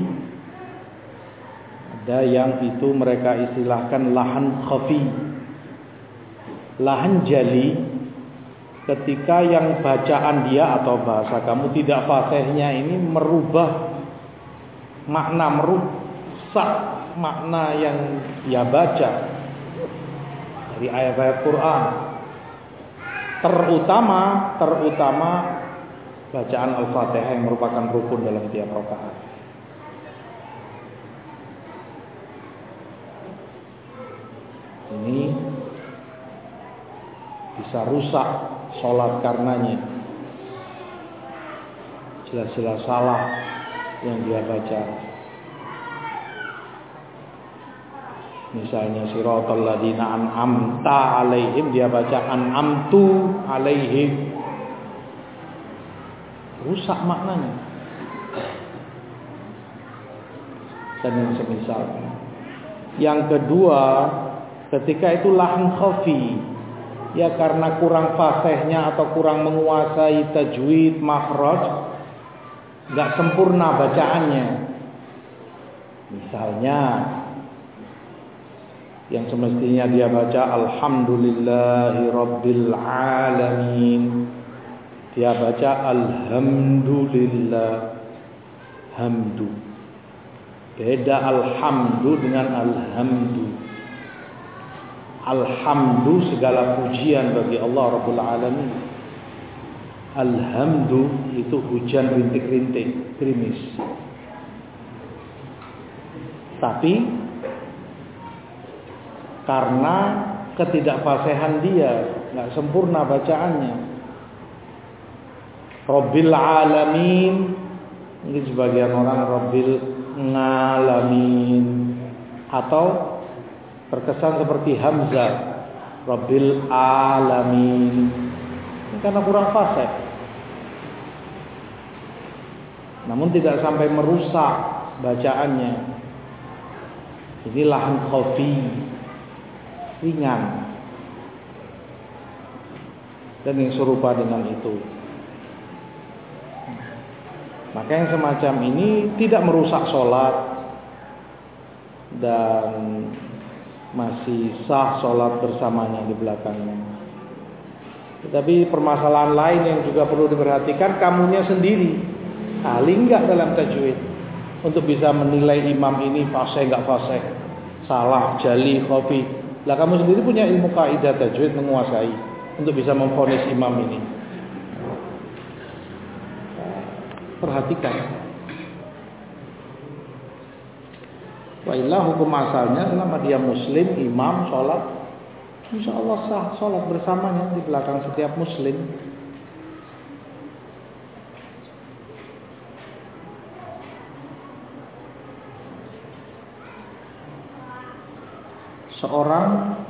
ada yang itu mereka istilahkan lahan khafi. Lahan jali ketika yang bacaan dia atau bahasa kamu tidak fasihnya ini merubah makna, merusak makna yang dia baca dari ayat-ayat Quran. Terutama bacaan Al-Fatihah yang merupakan rukun dalam tiap rakaat. Ini bisa rusak sholat karenanya. Jelas-jelas salah yang dia baca. Misalnya siratal ladzina an'amta alaihim, dia baca an'amtu alaihim. Rusak maknanya. Dan yang semisal. Yang kedua, ketika itu lahan khafi, ya karena kurang fasihnya atau kurang menguasai tajwid, makhraj, enggak sempurna bacaannya. Misalnya yang semestinya dia baca alhamdulillahi rabbil alamin, dia baca alhamdulillah, hamdu. Beda alhamdu dengan alhamdu. Alhamdu segala pujian bagi Allah Rabbul Alamin. Alhamdu itu hujan rintik-rintik, gerimis. Tapi karena ketidakfasihan dia, nggak sempurna bacaannya. Rabbil Alamin, ini sebagian orang Rabbil Ngalamin, atau terkesan seperti Hamzah, Rabbil Alamin. Ini karena kurang fasih. Namun tidak sampai merusak bacaannya. Ini lahan khafi, ringan. Dan yang serupa dengan itu. Maka yang semacam ini tidak merusak sholat dan masih sah sholat bersamanya di belakangnya. Tetapi permasalahan lain yang juga perlu diperhatikan, kamunya sendiri ahli enggak dalam tajwid untuk bisa menilai imam ini fasih enggak fasih, salah, jali, khafi. Lah kamu sendiri punya ilmu kaidah tajwid, menguasai untuk bisa memvonis imam ini. Perhatikan. Wa illa hukum asalnya selama dia muslim, imam sholat, insya Allah sah sholat bersamanya di belakang setiap muslim. Seorang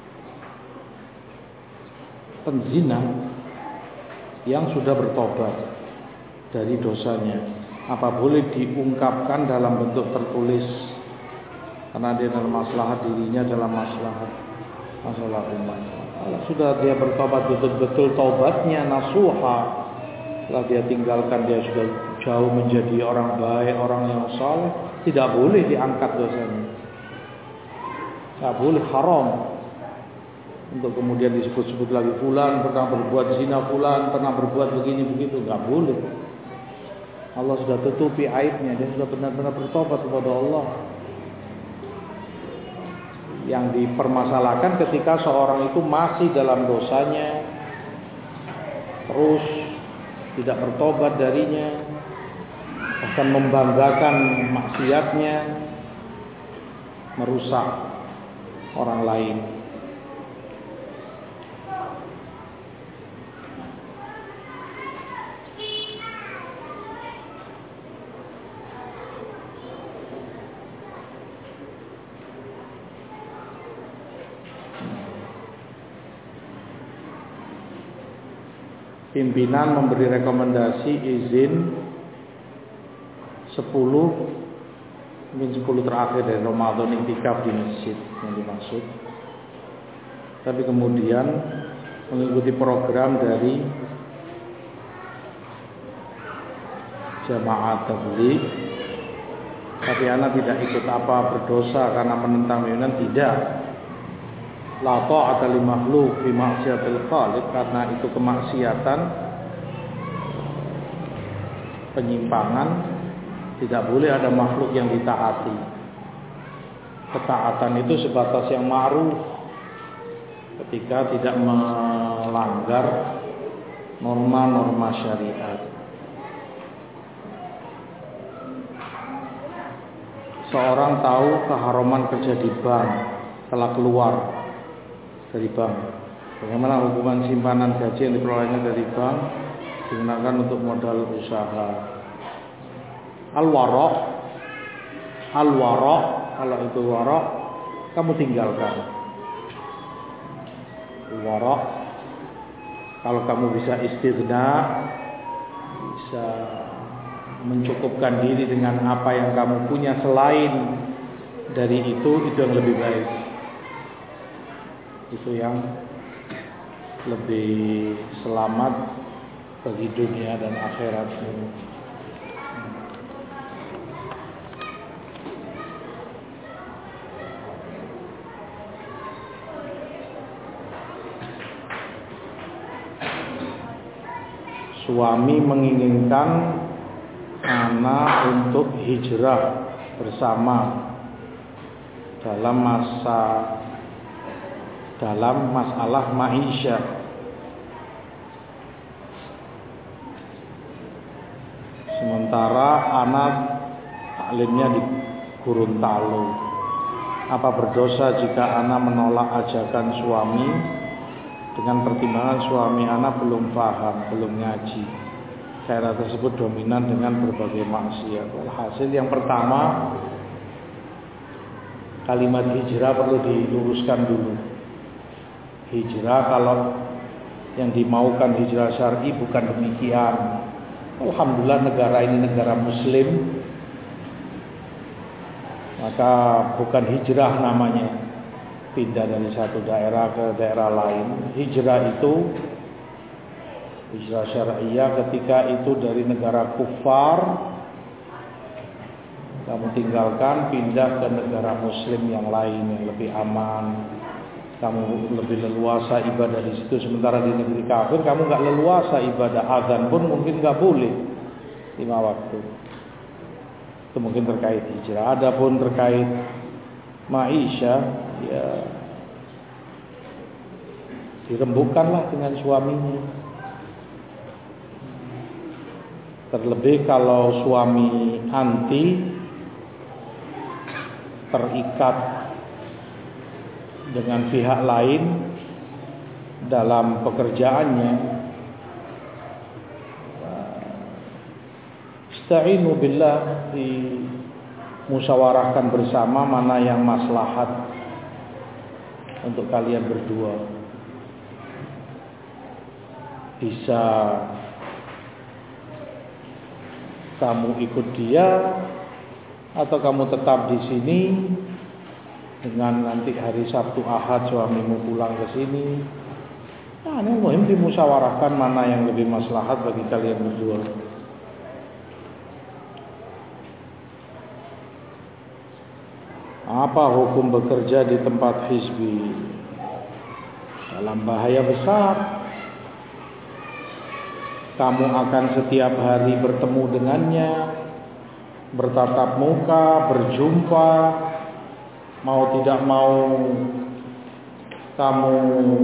penzina yang sudah bertobat dari dosanya, apa boleh diungkapkan dalam bentuk tertulis karena dia dalam maslahat dirinya, dalam masalah umat. Kalau sudah dia bertobat betul-betul taubatnya nasuha, setelah dia tinggalkan, dia sudah jauh menjadi orang baik, orang yang saleh, tidak boleh diangkat dosanya, tidak boleh, haram. untuk kemudian disebut-sebut lagi fulan pernah berbuat zina, fulan pernah berbuat begini begitu, nggak boleh. Allah sudah tutupi aibnya, dia sudah benar-benar bertobat kepada Allah. Yang dipermasalahkan ketika seorang itu masih dalam dosanya, terus tidak bertobat darinya, bahkan membanggakan maksiatnya, merusak orang lain. Pimpinan memberi rekomendasi izin 10 terakhir dari Ramadan iktikaf di masjid yang dimaksud. Tapi kemudian mengikuti program dari jamaah tabligh. Tapi anak tidak ikut apa berdosa karena menentang pimpinan, tidak. La ta'ata li makhluk fi ma'siyatil khaliq, karena itu kemaksiatan, penyimpangan, tidak boleh ada makhluk yang ditaati. Ketaatan itu sebatas yang ma'ruf, ketika tidak melanggar norma-norma syariat. Seorang tahu keharaman kerja di bank, telah keluar dari bank. Bagaimana hukuman simpanan gaji yang diperolehnya dari bank digunakan untuk modal usaha? Al-wara', kalau itu wara', kamu tinggalkan. Wara', kalau kamu bisa istighna, bisa mencukupkan diri dengan apa yang kamu punya selain dari itu yang lebih baik. Itu yang lebih selamat bagi dunia dan akhirat ini. Suami menginginkan anak untuk hijrah bersama dalam masalah maisha. Sementara anak taklimnya di Gorontalo. Apa berdosa jika anak menolak ajakan suami dengan pertimbangan suami anak belum paham, belum ngaji? Daerah tersebut dominan dengan berbagai maksiat. Hasil yang pertama, kalimat hijrah perlu diluruskan dulu. Hijrah kalau yang dimaukan hijrah syar'i bukan demikian. Alhamdulillah negara ini negara muslim, maka bukan hijrah namanya, pindah dari satu daerah ke daerah lain. Hijrah itu hijrah syar'iyah ketika itu dari negara kufar kamu tinggalkan, pindah ke negara muslim yang lain yang lebih aman. Kamu lebih leluasa ibadah di situ, sementara di negeri kafir kamu nggak leluasa ibadah, azan pun mungkin nggak boleh 5 waktu. Itu mungkin terkait hijrah. Adapun terkait maisha, ya dirembukanlah dengan suaminya. Terlebih kalau suami anti, terikat dengan pihak lain dalam pekerjaannya, ista'inu billah, dimusyawarahkan bersama mana yang maslahat untuk kalian berdua. Bisa kamu ikut dia atau kamu tetap di sini dengan nanti hari Sabtu Ahad suamimu pulang ke sini. Nah, ini muhim dimusyawarahkan mana yang lebih maslahat bagi kalian berdua. Apa hukum bekerja di tempat hizbi? dalam bahaya besar. Kamu akan setiap hari bertemu dengannya, bertatap muka, berjumpa. Mau tidak mau kamu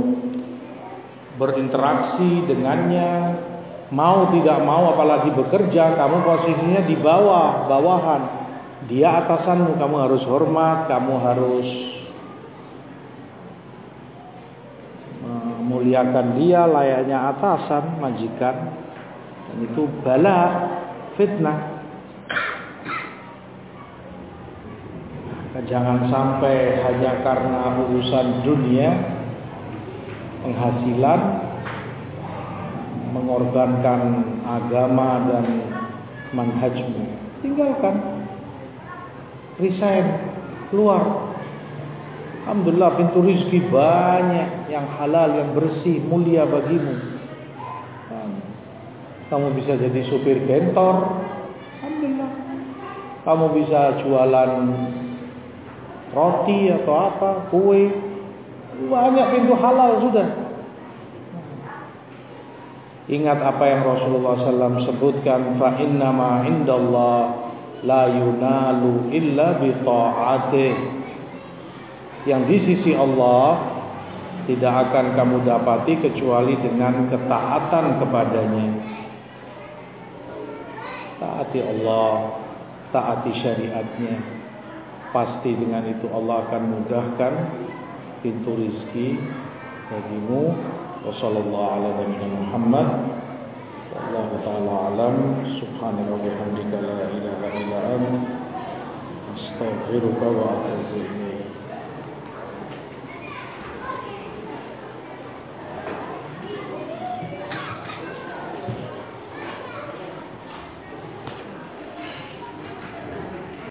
berinteraksi dengannya. Mau tidak mau apalagi bekerja, kamu posisinya di bawah, bawahan. Dia atasanmu, kamu harus hormat, kamu harus memuliakan dia layaknya atasan, majikan. Dan itu bala, fitnah. Jangan sampai hanya karena urusan dunia, penghasilan, mengorbankan agama dan manhajmu. Tinggalkan, resign, keluar. Alhamdulillah pintu rezeki banyak yang halal, yang bersih, mulia bagimu. Kamu bisa jadi supir bentor, alhamdulillah. Kamu bisa jualan roti atau apa, kue, banyak pintu halal sudah. Ingat apa yang Rasulullah SAW sebutkan, fa innama indallah la yunalu illa bi ta'atih. Yang di sisi Allah tidak akan kamu dapati kecuali dengan ketaatan kepadanya. Taati Allah, taati syariatnya. Pasti dengan itu Allah akan mudahkan pintu rizki bagimu. Wassallallahu ala nabiyina Muhammad. Wallahu ta'ala alam. Subhanaka wa bihamdika la ilaha illa anta astaghfiruka wa atubu ilaik.